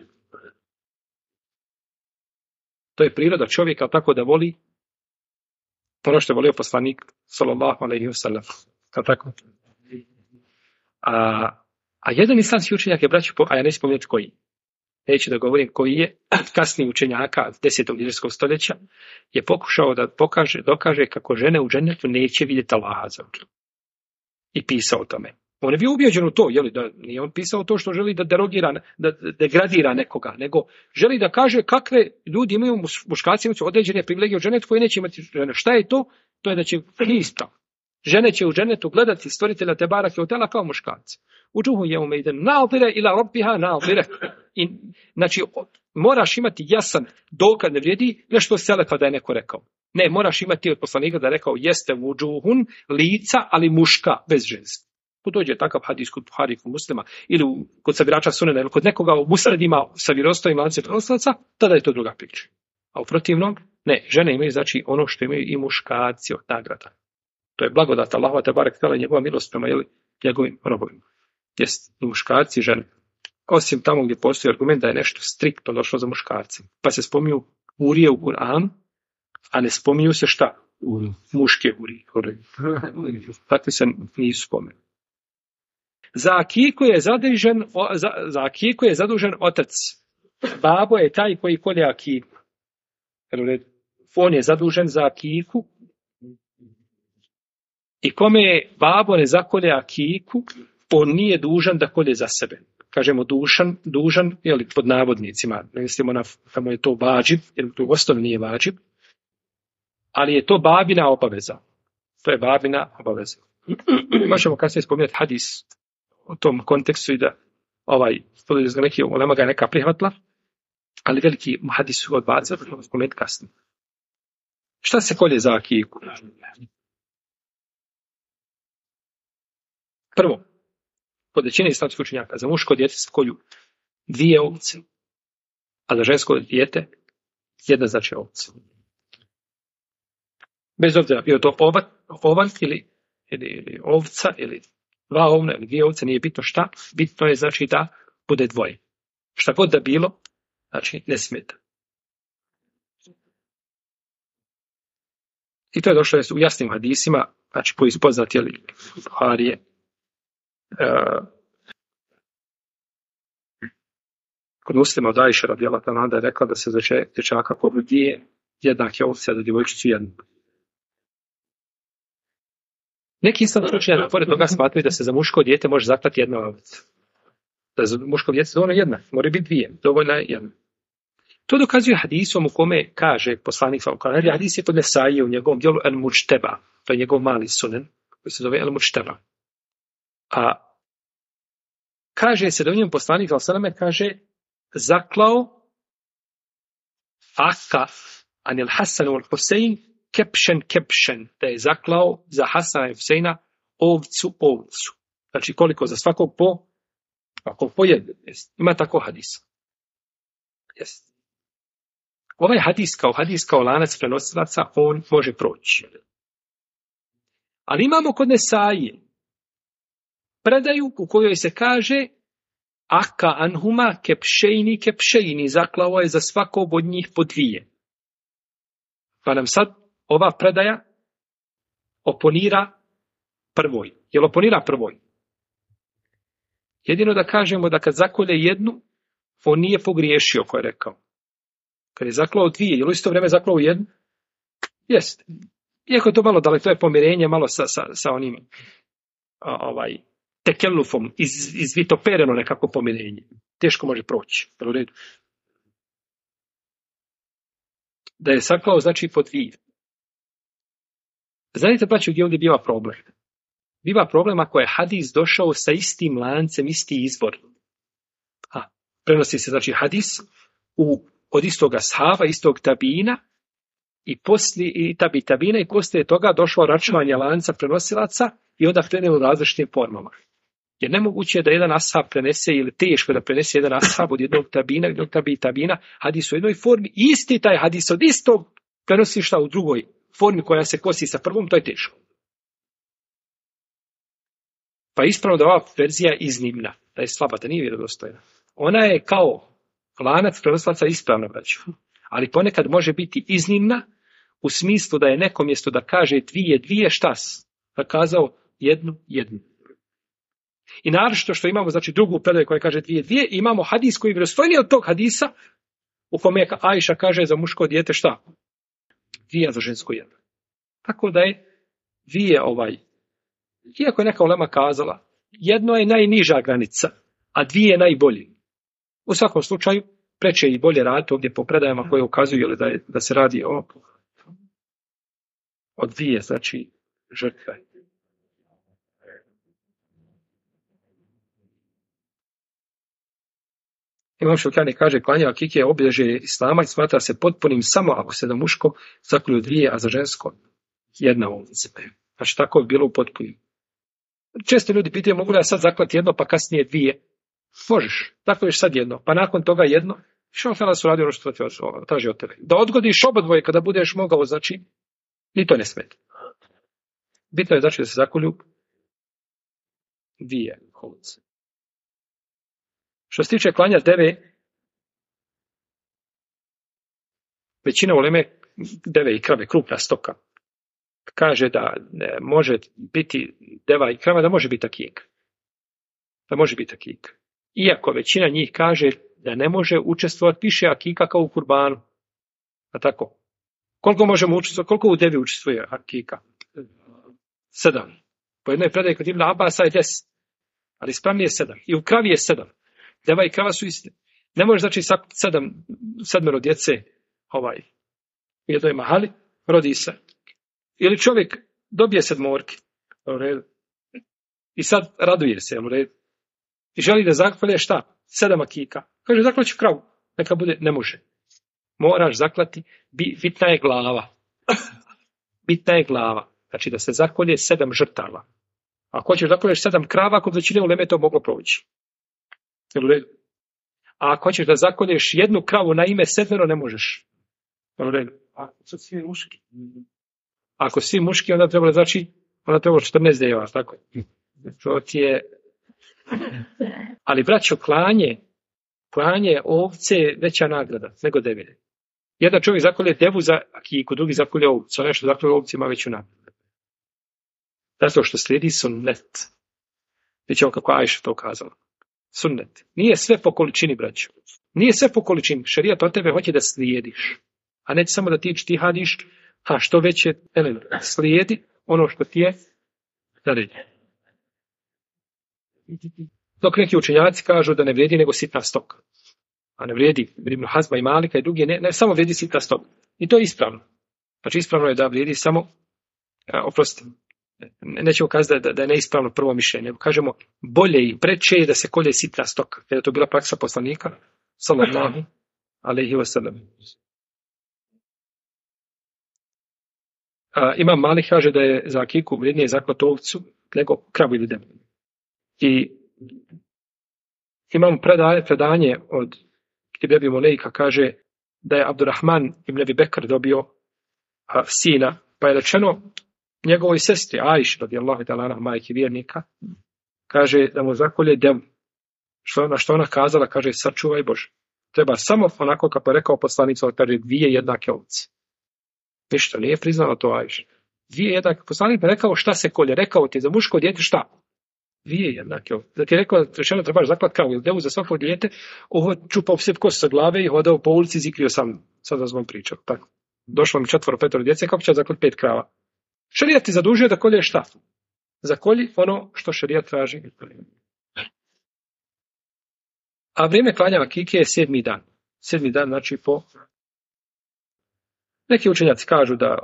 To je priroda čovjeka tako da voli ono što je volio poslanik sallallahu alejhi ve sellem. Tako. A jedan islamski učenjak je, braćo, a ja ne spominjati koji. Neću da govorim koji je, kasniji učenjaka 10. hidžrijskog stoljeća je pokušao da dokaže kako žene u džennetu neće vidjeti Allaha za oči. I pisao o tome. On je bio ubijeđen u to, da nije on pisao to što želi da derogira, da degradira nekoga, nego želi da kaže kakve ljudi imaju, muškarci imaju određene privilegije u džennetu koji neće imati žene. Šta je to? To je da će isto. Žene će u džennetu gledati stvoritelja te barake od tela kao muškarci. Uđuhu jeume iden nadire ila rabbiha nadire. Znači, moraš imati jasan dokaz, ne vrijedi nešto selefa da je neko rekao. Ne, moraš imati od poslanika da je rekao jeste uđuhun lica, ali muška, bez ženske. Ko dođe takav hadis kod Buhari, kod Muslima, ili kod sabirača sunena, ili kod nekoga u musnedima sa vjerodostojnim lancem prenosilaca, tada je to druga priča. A u protivnom, ne, žene imaju znači ono što imaju i muškarci od nagrada. To je blagodat Allahova te barek tela, njegova milost prema njegovim robovima. Jest, i muškarci i žene. Osim tamo gdje postoji argument da je nešto striktno došlo za muškarci. Pa se spominju hurije u Kur'anu, a ne spominju se šta? Muške hurije. Takvi se nisu spomenuti. Za akiku je zadužen otac. Babo je taj koji kolje akiku. On je zadužen za akiku. I kome babo ne zakolje akiku, on nije dužan da kolje za sebe. Kažemo dužan, jeli, pod navodnicima. Ne mislimo na kamo je to vađib, jer to u osnovi nije vađib. Ali je to babina obaveza. To je babina obaveza. Možemo kasnije spomenuti hadis u tom kontekstu i da neki ulema ga je neka prihvatila, ali veliki hadis su odbacili, pa ćemo spomenuti kasnije. Šta se kolje za akiku? Prvo, kod većine islamskih učenjaka, za muško dijete se kolju 2 ovce, a za žensko dijete 1 znači ovca. Bez obzira bio to ovan ili ovca ili 2 ovna ili 2 ovce, nije bitno šta, bitno je znači da bude 2. Šta god da bilo, znači ne smeta. I to je došlo u jasnim hadisima, znači koji su poznati Buharije. Kod Muslima od Ajše radijallahu anha je rekla da se za dječaka kolju 2 jednake ovce, a za djevojčicu 1. Neki islamski učenjaci pored toga smatraju da se za muško dijete može zaklati 1 ovca. Da za muško dijete dovoljno 1, mora biti 2, dovoljno je 1. To dokazuje hadisom u kome kaže poslanik sallallahu alejhi ve sellem, hadis je kod Nesaije u njegovom djelu El Mujteba, to je njegov mali sunen koji se zove El Mujteba. A kaže se da u njemu poslanik sallallahu alejhi ve sellem kaže zaklao Aka anil Hasan wal Husein kepšen, da je zaklao za Hasana i Huseina ovcu. Znači koliko za svakog po 1. Ima tako hadisa. Yes. Ovaj hadis kao lanac prenosilaca, on može proći. Ali imamo kod Nesaije predaju u kojoj se kaže Aka anhuma kepšejni, zaklao je za svakog od njih po 2. Pa nam sad ova predaja oponira prvoj. Jel oponira prvoj? Jedino da kažemo da kad zakolje 1, on nije pogriješio, ko je rekao. Kad je zaklao 2, je li isto vrijeme zaklao 1? Jeste. Iako je to malo daleko, to je pomirenje malo sa onim tekellufom, izvitopereno nekako pomirenje. Teško može proći. U redu. Da je saklao, znači po dvije. Znate, braćo, gdje ovdje biva problem? Biva problem ako je hadis došao sa istim lancem, isti izvor. Prenosi se, znači, hadis od istog ashaba, istog tabina, i tabina, i poslije toga došlo računanje lanca prenosilaca i onda krene u različitim formama. Jer nemoguće je da jedan ashab prenese, ili teško da prenese jedan ashab od jednog tabina, jednog tabina, hadis u jednoj formi, isti taj hadis od istog prenosišta u drugoj formi koja se kosi sa prvom, to je teško. Pa ispravno da ova verzija je iznimna, da je slaba, da nije vjerodostojna. Ona je kao lanac prenosilaca ispravna, braćo. Ali ponekad može biti iznimna u smislu da je neko mjesto da kaže dvije, štas, da kazao jednu. I naročito što imamo, znači, drugu predaju koja kaže dvije, imamo hadis koji je vjerostojniji od tog hadisa u kome Ajša kaže za muško dijete šta? 2, za žensko 1. Tako da je dvije iako je neka ulema kazala, jedno je najniža granica, a 2 je najbolji. U svakom slučaju, preče i bolje raditi ovdje po predajama koje ukazuju da se radi o 2, znači, žrtve. Imam Šaukani kaže, klanja akike je obilježje islama i smatra se potpunim samo ako se za muško zakolju 2, a za žensko 1 ovce. Znači, tako bi bilo u potpunim. Često ljudi pitaju, mogu li ja sad zaklati 1 pa kasnije 2? Možeš, zakolješ sad 1, pa nakon toga 1. Šaukana su radi ono što ti traži od tebe. Da odgodiš obadvoje kada budeš mogao, znači, ni to ne smeta. Bitno je, znači, da se zakolju 2 ovce. Što se tiče klanja deve, većina uleme deve i krave, krupna stoka, kaže da može biti deva i krava, da može biti akik. Da može biti akik. Iako većina njih kaže da ne može učestvovati više akika kao u kurbanu. A tako? Koliko možemo učestvovati? Koliko u devi učestvuje akika? 7. Po jednoj predaji kod Ibn Abasa je 10. Ali ispravnije je 7. I u kravi je 7. Deva i krava su iste. Ne može, znači, 7 djece u jednoj mahali, rodi se. Ili čovjek dobije 7. U redu. I sad raduje se, u redu. I želi da zakolje šta? 7 akika. Kaže, zaklaću kravu. Neka bude, ne može. Moraš zaklati, bitna je glava. Bitna je glava. Znači da se zakolje 7 žrtava. Ako hoćeš zakolješ 7 krava, kod većine uleme to moglo proći. U redu. A ako hoćeš da zakolješ 1 kravu na ime 7, ne možeš. U redu. Ako su svi muški. Ako svi muški, onda treba, znači, 14 deva, tako je. To ti je... Ali, braćo, klanje ovce je veća nagrada nego deve. Jedan čovjek zakolje devu za akiku, drugi zakolje ovcu. Ono što zakolje ovcu ima veću nagradu. Zato što slijedi sunnet. Vidite kako Ajša to ukazala. Sunnet. Nije sve po količini, braćo. Nije sve po količini. Šerijat od tebe hoće da slijediš. A ne samo da ti ijtihadiš, a što veće slijedi ono što ti je naređeno. Dok neki učenjaci kažu da ne vrijedi nego sitna stoka. A ne vrijedi Ibn Hazma i Malika i drugi, ne samo vrijedi sitna stoka. I to je ispravno. Znači ispravno je da vrijedi samo, oprostite, nećemo kazati da je neispravno prvo mišljenje, nego kažemo bolje i preče je da se kolje sitna stoka. Jer je to bila praksa poslanika, sallallahu alejhi ve sellem. Imam Malik kaže da je za akiku vrijednije zaklati ovcu nego kravu ili devu. I imamo predanje od Ibn Abi Mulejka, kaže da je Abdurrahman ibn Abi Bekr dobio sina, pa je rečeno njegovoj sestri Ajši, radijallahu ta'ala anha, majki vjernika, kaže da mu zakolje devu. Što ona kazala, kaže, sačuvaj Bože. Treba samo onako kako je rekao poslanik, kaže 2 jednake ovce. Ništa, nije priznala to Ajša. 2 jednake. Poslanik je rekao šta se kolje. Rekao ti za muško dijete šta? 2 jednake ovce. Da ti je rekao, rečeno trebaš zaklati kravu ili devu za svako dijete, ovo čupao pse kost sa glave i hodao po ulici, zikrio sam. Sad vas vam pričao. Tako. Došlo mi 4-5 djece, kako će zaklati 5 krava? Šerijat ti zadužio da kolje šta? zakolji ono što šerijat traži. A vrijeme klanja akike je 7. dan. 7. dan znači po... Neki učenjaci kažu da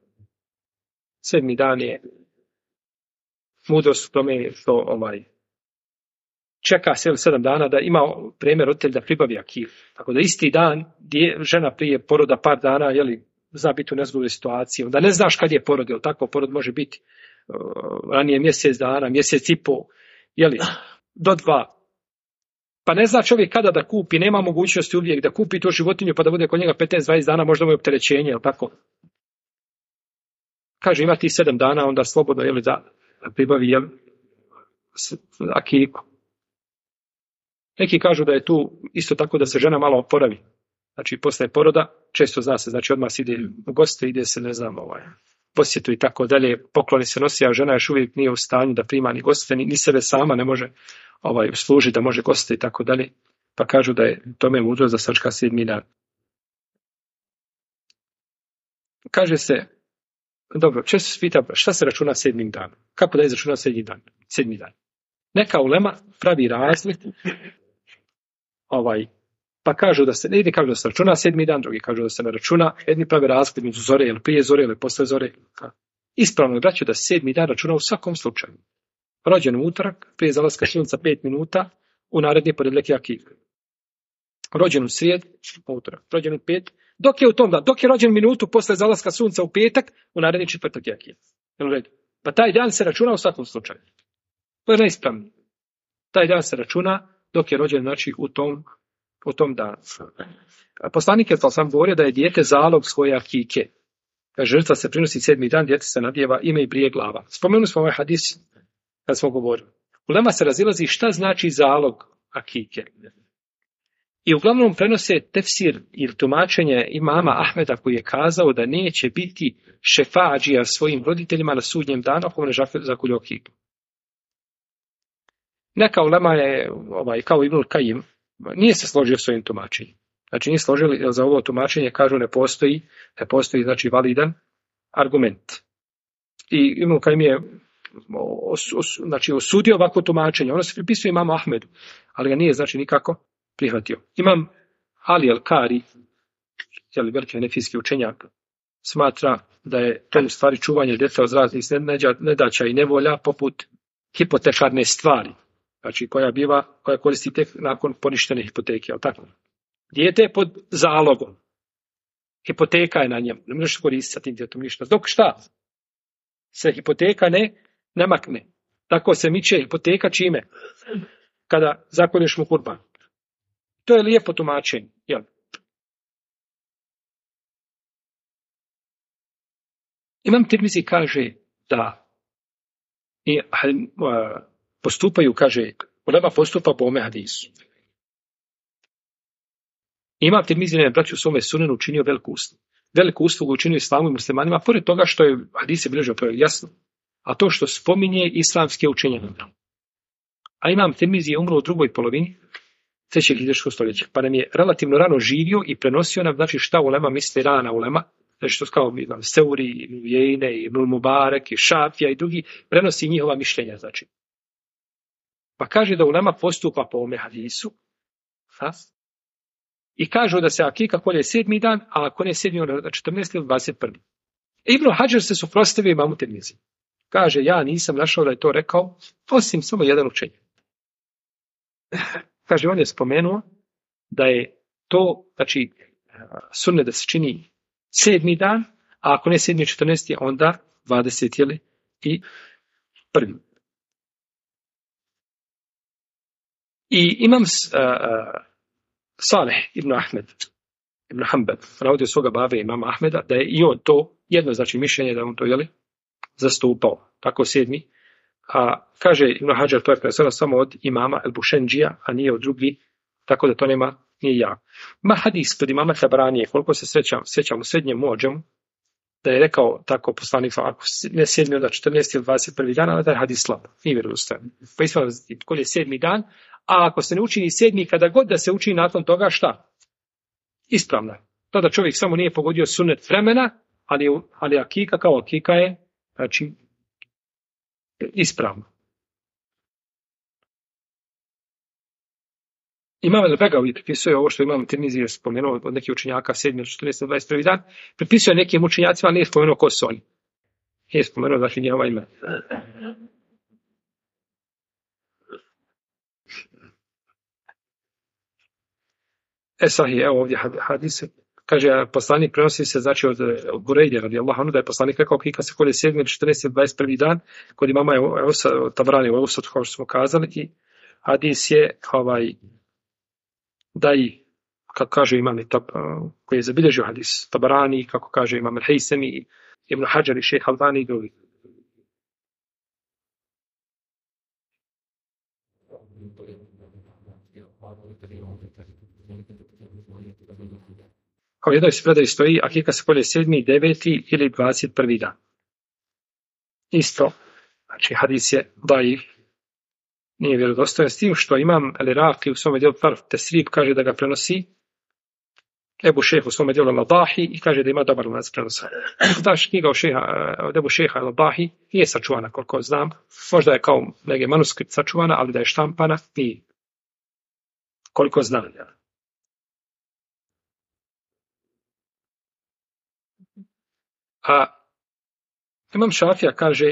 7. dan je mudrost u tome što čeka se 7 dana da ima primjer roditelj da pribavi akiku. Tako da isti dan žena prije poroda par dana zna biti u nezgodnoj situaciji. Onda ne znaš kad je porod, jer tako porod može biti ranije mjesec dana, mjesec i pol, do 2. Pa ne zna čovjek kada da kupi, nema mogućnosti uvijek da kupi tu životinju pa da bude kod njega 15-20 dana, možda mu je opterećenje, jel tako? Kaže, ima ti 7 dana, onda slobodno, da pribavi, akiku. Neki kažu da je tu isto tako da se žena malo oporavi. Znači, posle poroda, često zna se, znači odmah se ide u goste, ide se, posjetu i tako dalje, pokloni se nosi, a žena još uvijek nije u stanju da prima ni goste, ni sebe sama ne može služiti, da može goste i tako dalje. Pa kažu da je tome mudrost da sačka 7. dan. Kaže se, dobro, često se pita šta se računa 7. dan? Kako da je izračuna 7. dan? 7. dan. Neka ulema pravi razliku, pa kažu da se, jedni kažu da se računa 7. dan, drugi kažu da se ne računa, jedni pravi razliku među zore, ili prije zore, ili posle zore. Ispravno je, braćo, da se 7. dan računa u svakom slučaju. Rođen u utorak, prije zalaska sunca 5 minuta, u naredni ponedjeljak je akika. Rođen u srijed, u utorak. Rođen u pet, dok je u tom dan, dok je rođen minutu posle zalaska sunca u petak, u naredni četvrtak je akika. Pa taj dan se računa u svakom slučaju. To je neispravno. Taj dan se računa dok je rođen, znači, u tom danu. Poslanik je sam govorio da je dijete zalog svoje akike. Žrtva se prinosi 7. dan, dijete se nadjeva, ime i brije glava. Spomenuli smo ovaj hadis kad smo govorili. Ulema se razilazi šta znači zalog akike. I uglavnom prenose tefsir ili tumačenje imama Ahmeda koji je kazao da neće biti šefađija svojim roditeljima na sudnjem danu ako ne zakolju akiku. Neka ulema je, kao Ibnul Kajim, nije se složio s ovim tumačenjem. Znači nije složili, jer za ovo tumačenje kažu ne postoji znači validan argument. I Ibnul Kajim je osudio ovako tumačenje. Ono se pripisuje imamu Ahmedu, ali ga nije znači nikako prihvatio. Imam Ali al-Kari, veliki hanefijski učenjak, smatra da je to u stvari čuvanje djeteta od raznih nedaća i nevolja poput hipotekarne stvari. Znači koja koristi tek nakon poništene hipoteke, ali tako. Dijete je pod zalogom. Hipoteka je na njemu. Ne možeš koristiti sa tim djetom ništa. Dok šta? Se hipoteka ne makne. Tako se miče hipoteka čime? Kada zakolješ mu kurban. To je lijepo tumačenje. Jel? Imam Tirmizi kaže da postupaju, kaže, ulema postupa po ome hadisu. Imam Tirmizi je braću u svome sunenu učinio veliku uslugu učinio islamu i muslimanima, pored toga što je hadise bilježio jasno, a to što spominje islamske učenje. A Imam Tirmizi je umro u drugoj polovini 3. hiljadskog stoljeća, pa nam je relativno rano živio i prenosio nam, znači, šta ulema misli rana ulema, znači što kao Seuri, Jejne, Ibnul Mubarek, Šafija i drugi, prenosi njihova mišljenja, znači. Pa kaže da ulema postupa po ome hadisu, i kažu da se akika kolje 7. dan, a ako ne 7. onda 14. ili 21. Ibn Hadžar se suprotstavio imamu Tirmizi. Kaže, ja nisam našao da je to rekao, osim samo jedan učenje. Kaže, on je spomenuo da je to, znači, sunnet da se čini 7. dan, a ako ne 7. i 14. onda 20. i 1. I imam Saleh ibn Ahmed, ibn Hanbal, navodio svoga babe imama Ahmeda, da je i on to, jedno znači mišljenje da on to zastupao, tako 7. A kaže Ibn Hadžar, to je preneseno samo od imama El-Bušendžija, a nije od drugi, tako da to nije jako. Ima hadis kod imama Tabranije, koliko se sjećam u srednjem Muadžemu, da je rekao tako poslanik, ako ne 7. onda 14. ili 21. dan, ali da je hadis slab, nije vjerodostojan. Pa ispravno kod je 7. dan, a ako se ne učini 7. kada god da se učini nakon toga, šta? Ispravno. To da čovjek samo nije pogodio sunnet vremena, ali akika kao akika je, znači, ispravno. Imam El-Begavi pripisuje ovo što imam Tirmizi spomenuo od nekih učenjaka 7. 14. 21. dan, pripisuje nekim učenjacima, ali nije spomenuo ko su oni. Nije spomenuo, znači njihova ime. Sahih, evo ovdje hadis. Kaže, poslanik prenosi se, znači od Burejde, radijallahu anhu, da je poslanik rekao, kad se kolje 7. 14. 21. dan, kod imama je Tabrani, ovo sad kao što smo kazali, i hadis je da i, kako kaže imam koji je zabilježio hadis Tabarani, kako kaže imam Al-Hejsemi, Ibn Hajar i Šejh Albani i drugi. Kao jednoj se predaj stoji, akika se kolje 7., 9. ili 21. dan. Isto, znači hadis je daif, nije vjerodostojan, s tim što imam El-Iraqi u svome dijelu Tarf Tesrib kaže da ga prenosi Ebu Šejh u svome dijelu Al-Dahi i kaže da ima dobar lanac prenosa. Ta knjiga od Ebu Šejha Al-Dahi nije sačuvana koliko znam, možda je kao neke manuskript sačuvana, ali da je štampana nije. Koliko znam. A imam Šafija kaže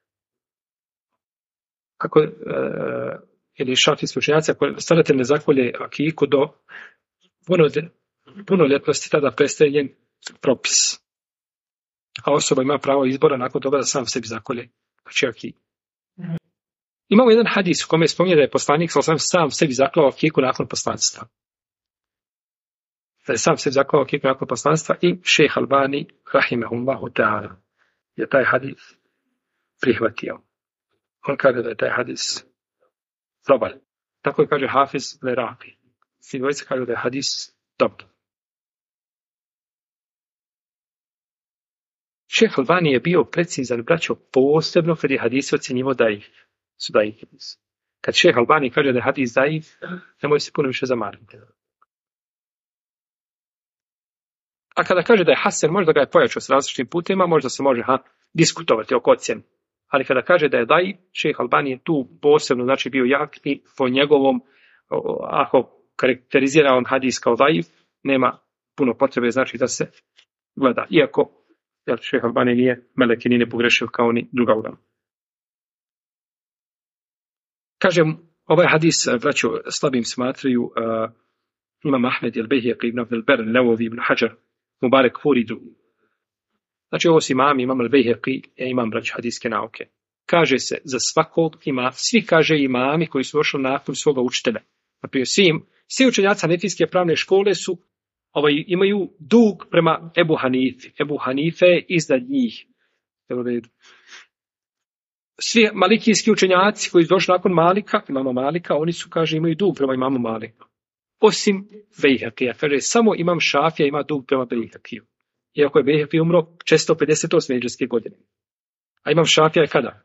ako ili šafijski učenjaci, ako staratelj ne zakolje akiku do punoljetnosti, tada prestaje njen propis. A osoba ima pravo izbora nakon toga da sam sebi zakolje akiku. Imamo jedan hadis u kome spominje da je poslanik sam sebi zaklao akiku nakon poslanstva. Da je sam sebi zaklao akiku nakon poslanstva i šejh Albani, rahimehullahu ta'ala, je taj hadis prihvatio. On kaže da je taj hadis dobar. Tako je kaže Hafiz Al-Iraqi. Svi dvojice kažu da je hadis dobar. Šejh Albani je bio precizan, braćo, posebno kad je hadis ocjenjivo daif. Su daif. Kad šejh Albani kaže da je hadis daif, nemoj se puno više zamariti. A kada kaže da je hasen, možda ga je pojačao s različitim putima, možda se može diskutovati oko ocjene. Ali kada kaže da je daif, šejh Albani je tu posebno, znači bio jak i po njegovom, ako karakterizira on hadis kao daif, nema puno potrebe, znači da se gleda. Iako šejh Albani nije melek i nije pogrešio kao ni druga ulema. Kažem, ovaj hadis, braćo, slabim smatraju imam Ahmed, El-Bejheqi, Ibn Abdel Ber, Nevovi, Ibn Hajar, Mubarek Furi i drugi. Znači ovo su imam El-Bejheqi, imam, braćo, hadijske nauke. Kaže se za svakog ima, svi kaže imami koji su došli nakon svoga učitelja. Naprijed, svi učenjaci hanefijske pravne škole su imaju dug prema Ebu Hanifi. Ebu Hanife je iznad njih. Svi malikijski učenjaci koji su došli nakon Malika, imama Malika, oni su, kaže, imaju dug prema imamu Maliku. Osim Bejheqija. Kaže, samo imam Šafija ima dug prema Bejheqiju. Iako je Bejheqi umro 458. hidžrske godine. A imam Šafija je kada?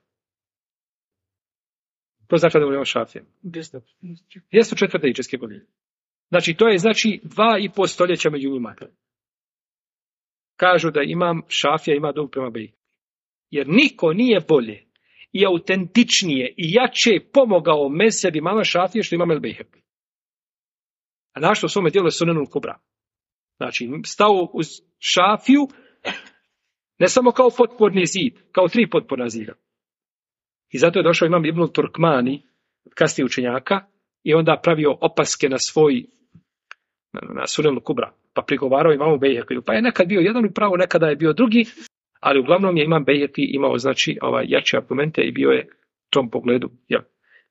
To znači da imam Šafija? 204. hidžrske godine. Znači, to je 2,5 stoljeća među njima. Kažu da imam Šafija ima dug prema Bejheqiju. Jer niko nije bolje i autentičnije i jače pomogao mezhebi imama Šafije što imam El-Bejheqi. A našto u svome dijelu je Sunanul Kubra. Znači, stao uz Šafiju ne samo kao potporni zid, kao 3 potporna zida. I zato je došao imam Ibn Turkmani, kasnije učenjaka, i onda pravio opaske na svoj, na Sunanul Kubra, pa prigovarao imamu Bejheqiju. Pa je nekad bio jedan u pravu, nekada je bio drugi, ali uglavnom je imam Bejheqi imao, znači, jače argumente i bio je u tom pogledu, ja.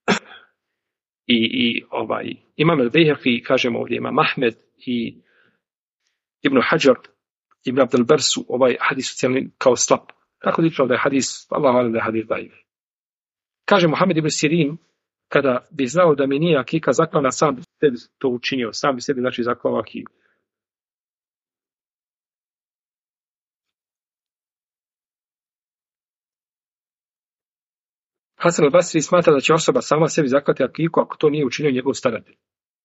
Imam El-Bejheqi, kažemo ovdje, imam Ahmed i Ibn Hajar, Ibn Abdel Ber su hadis ocijenili kao slab. Tako da je hadis, Allah valim da je hadis daif. Kaže Muhammed ibn Sirin, kada bi znao da mi nije akika zaklana, sam bi sebi to učinio, sam bi sebi, znači, zaklao akiku. Hasan al-Basri smatra da će osoba sama sebi zaklati akiku ako to nije učinio njegov staratelj.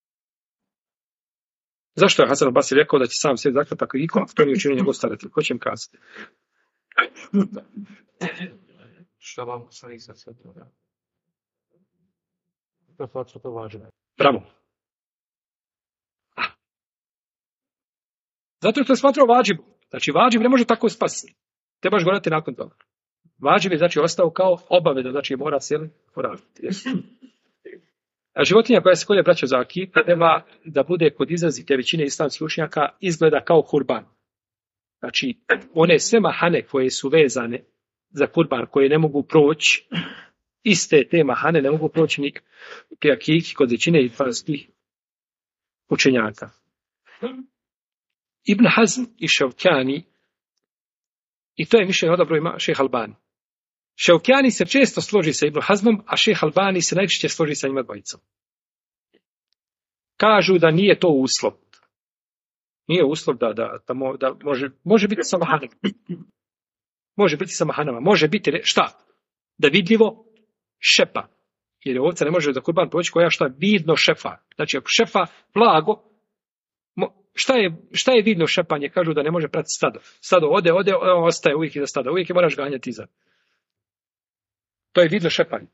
Zašto je Hasan al-Basri rekao da će sam sebi zaklati akiku ako to nije učinio njegov staratelj? Ko će im kazati? Što vam sam sad sve toga? To važno. Bravo. Zato što je smatrao vađibu. Znači, vađib ne može tako spasiti. Trebaš govoriti nakon toga. Vađib je, znači, ostao kao obaveza, znači, mora se poraditi. A životinja koja se kolje, braćo, za akik, treba da bude kod izrazite većine islamskih učenjaka izgleda kao kurban. Znači, one sve mahane koje su vezane za kurban, koje ne mogu proći, iste te mahane ne mogu proći ni pri akiki kod većine islamskih učenjaka. Ibn Hazm i Ševkjani, i to je mišljenje odabrao šejh Albani. Ševkjani se često složi sa Ibn Hazmom, a šejh Albani se najčešće složi sa njima dvojicom. Kažu da nije to uslov. Nije uslov da može biti sa mahanama. Može biti sa mahanama. Može biti šta? Da vidljivo šepa. Jer ovca ne može za kurban proći koja šta vidno šefa. Znači ako šefa blago, šta je vidno šepanje? Kažu da ne može pratiti stado. Stado ode, ostaje uvijek iza stada. Uvijek je moraš ganjati iza. To je vidno šepanje.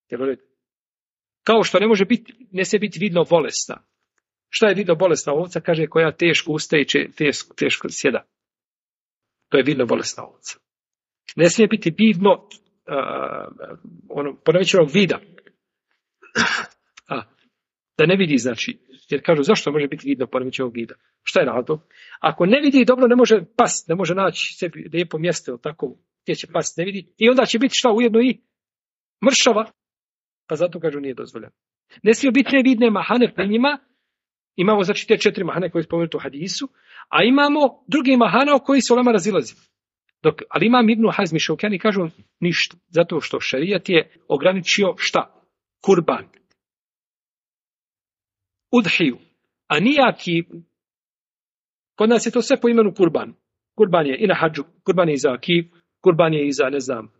Kao što ne smije biti vidno bolesna. Šta je vidno bolesna ovca? Kaže koja teško ustaje i teško sjeda. To je vidno bolesna ovca. Ne smije biti vidno poremećenog vida. Da ne vidi, znači, jer kažu zašto može biti vidno poremećenog vida? Šta je razlog? Ako ne vidi dobro, ne može past, ne može naći sebi lijepo mjesto, tako gdje će past, ne vidi. I onda će biti šta ujedno i mršava, pa zato kažu nije dozvoljeno. Ne smije biti nevidne mahane pri njima. Imamo znači te 4 mahane koje spomenuti u hadisu, a imamo drugi mahane o koji se ulema razilazi. Ali imam Ibn Hazm i Ševkjani kažu ništa, zato što šerijat je ograničio šta? Kurban. Udhiju. A nijaki, kod nas je to sve po imenu kurban. Kurban je i na hadžu, kurban je i za akib, kurban je i za, ne znam,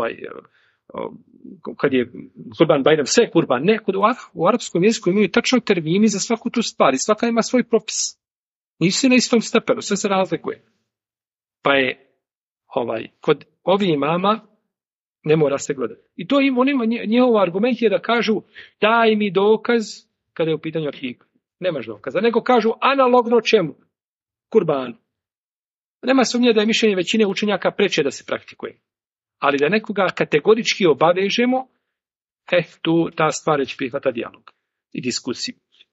kad je kurban bajram, sve je kurban. Ne, u arapskom jeziku imaju tačno termini za svaku tu stvar i svaka ima svoj propis. Nisu na istom stepenu, sve se razlikuje. Pa je kod ovih imama ne mora se gledati. I to njihov argument je da kažu daj mi dokaz kada je u pitanju akika. Nemaš dokaza. Nego kažu analogno čemu? Kurban. Nema sumnje da je mišljenje većine učenjaka preče da se praktikuje. Ali da nekoga kategorički obavežemo, tu ta stvar već prihvata dijalog i diskusiju.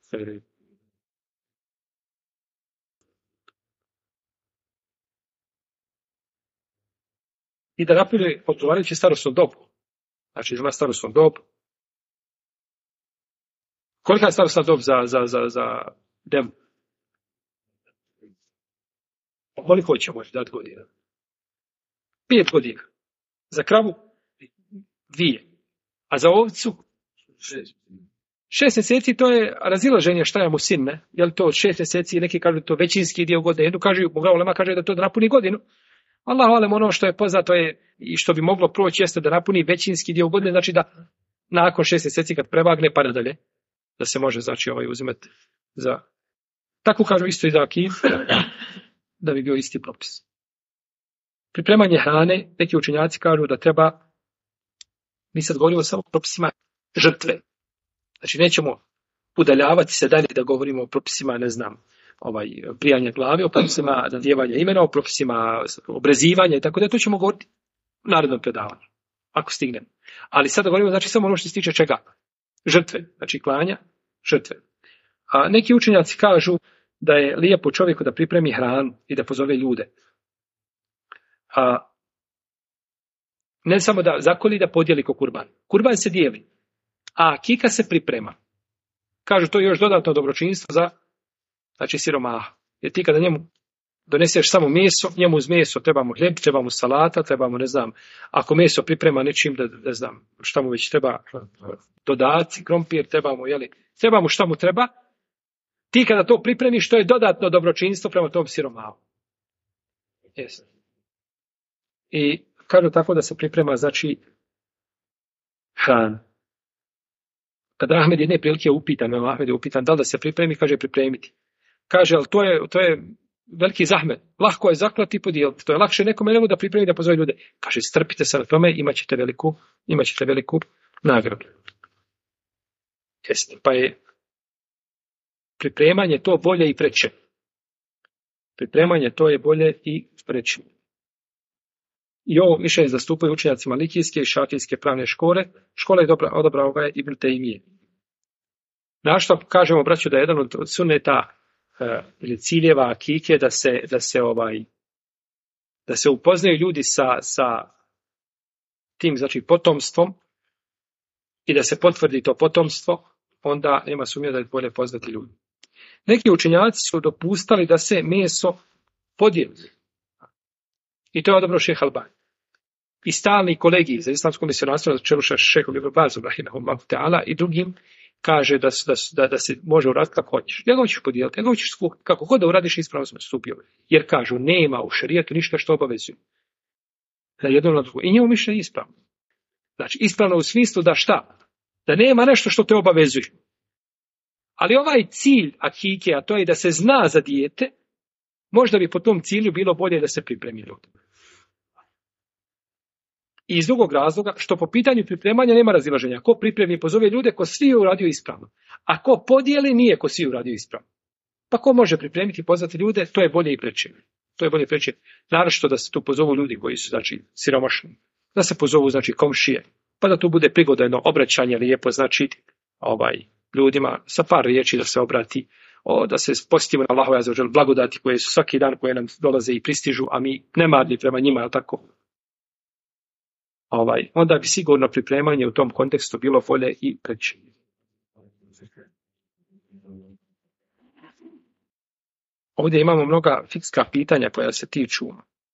I da napune odgovarajući starosnu dobu. Znači, ima starosnu dobu. Kolika je starosna dob za demu? Koliko će moći dati godina? 5 godina. Za kravu 2. A za ovcu 6 mjeseci, to je razilaženje šta je mu sin, ne? Je li to 6 mjeseci, neki kažu to većinski dio godine, jednu kažu, ulema kaže da to da napuni godinu. Allahu alem, ono što je poznato je i što bi moglo proći jeste da napuni većinski dio godine, znači da nakon 6 mjeseci kad prevagne pa nadalje, da se može znači uzimati za... Tako kažu isto i za akif, da bi bio isti propis. Pripremanje hrane, neki učenjaci kažu da treba, mi sad govorimo samo o propisima žrtve. Znači nećemo udaljavati se dalje da govorimo o propisima, ne znam, brijanja glave, o propisima nadjevanja imena, o propisima obrezivanja i tako da, to ćemo govoriti u narednom predavanju, ako stignemo. Ali sada govorimo znači samo ono što se tiče čega? Žrtve, znači klanja, žrtve. A neki učenjaci kažu da je lijepo čovjeku da pripremi hranu i da pozove ljude. Ne samo da zakoli, da podijeli ko kurban. Kurban se dijeli, a kika se priprema. Kažu to je još dodatno dobročinstvo za znači siromaha. Jer ti kada njemu doneseš samo meso, njemu uz meso trebamo hljeb, trebamo salata, trebamo, ne znam, ako meso priprema nečim, da ne znam, šta mu već treba dodati, krompir, trebamo šta mu treba. Ti kada to pripremiš, to je dodatno dobročinstvo prema tom siromahu. Yes. I kažu tako da se priprema, znači, hrana. Kada Ahmed jedne prilike upitan, da li da se pripremi, kaže pripremiti. Kaže, ali to je veliki zahmet. Lahko je zaklati i podijeliti. To je lakše nekome nego da pripremi da pozove ljude. Kaže, strpite se na tome, imat ćete veliku nagradu. Jeste, pa je pripremanje to bolje i preče. Pripremanje to je bolje i preče. I ovo mišljenje zastupaju učenjaci malikijske i šafijske pravne škole. Škola je odabrao ga Ibn Tejmije. Na što kažemo, braću, da je jedan od sunneta ili ciljeva akike da se upoznaju ljudi sa tim, znači, potomstvom i da se potvrdi to potomstvo, onda nema sumnje da je bolje poznati ljudi. Neki učenjaci su dopustali da se meso podijeli. I to je odabrao šejh Albani. I stalni kolegiji za islamsko misionarstvo na čelu sa šejhom Ibn Bazom rahimehullah ta'ala i drugim kaže da se može uraditi kako hoćeš. Ja ga ćeš podijeliti, ja ga ćeš skuhati. Kako god da uradiš, ispravno sam stupio. Jer kažu, nema u šerijatu ništa što obavezuje. Na jedno na drugo. I njemu mišljenje ispravno. Znači, ispravno u smislu da šta? Da nema nešto što te obavezuje. Ali ovaj cilj akike, a to je da se zna za dijete, možda bi po tom cilju bilo bolje da se pripremi ljudi. I iz drugog razloga, što po pitanju pripremanja nema razilaženja. Ko pripremi, pozove ljude, ko svi uradio ispravno. A ko podijeli, nije ko svi uradio ispravno. Pa ko može pripremiti i pozvati ljude, to je bolje i preče. To je bolje i preče. Naročito da se tu pozovu ljudi koji su, znači, siromašni. Da se pozovu, znači, komšije. Pa da tu bude prigodno obraćanje lijepo, znači, ljudima sa par riječi da se obrati, da se posjetimo na Allahove azza blagodati koje su svaki dan, koje nam dolaze i pristižu, a mi nemarni prema njima, je tako? Onda bi sigurno pripremanje u tom kontekstu bilo bolje i preče. Ovdje imamo mnoga fikska pitanja koja se tiču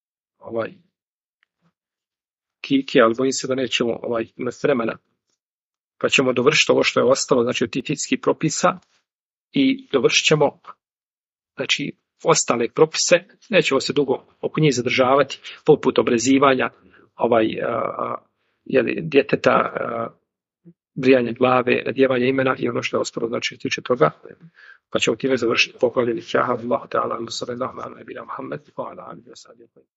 kike, ali bojim se da nećemo imati vremena. Pa ćemo dovršiti ovo što je ostalo, znači od tih fikskih propisa i dovršit ćemo, znači, ostale propise. Nećemo se dugo oko njih zadržavati, poput obrezivanja, djeteta, brijanje glave, nadjevanje imena i ono što je ostalo, znači, tiče toga. Pa ćemo time završiti poglavlje Allahu ta'ala, sallallahu alejhi ve sellem, Muhammed, wa ala alihi wa sahbihi.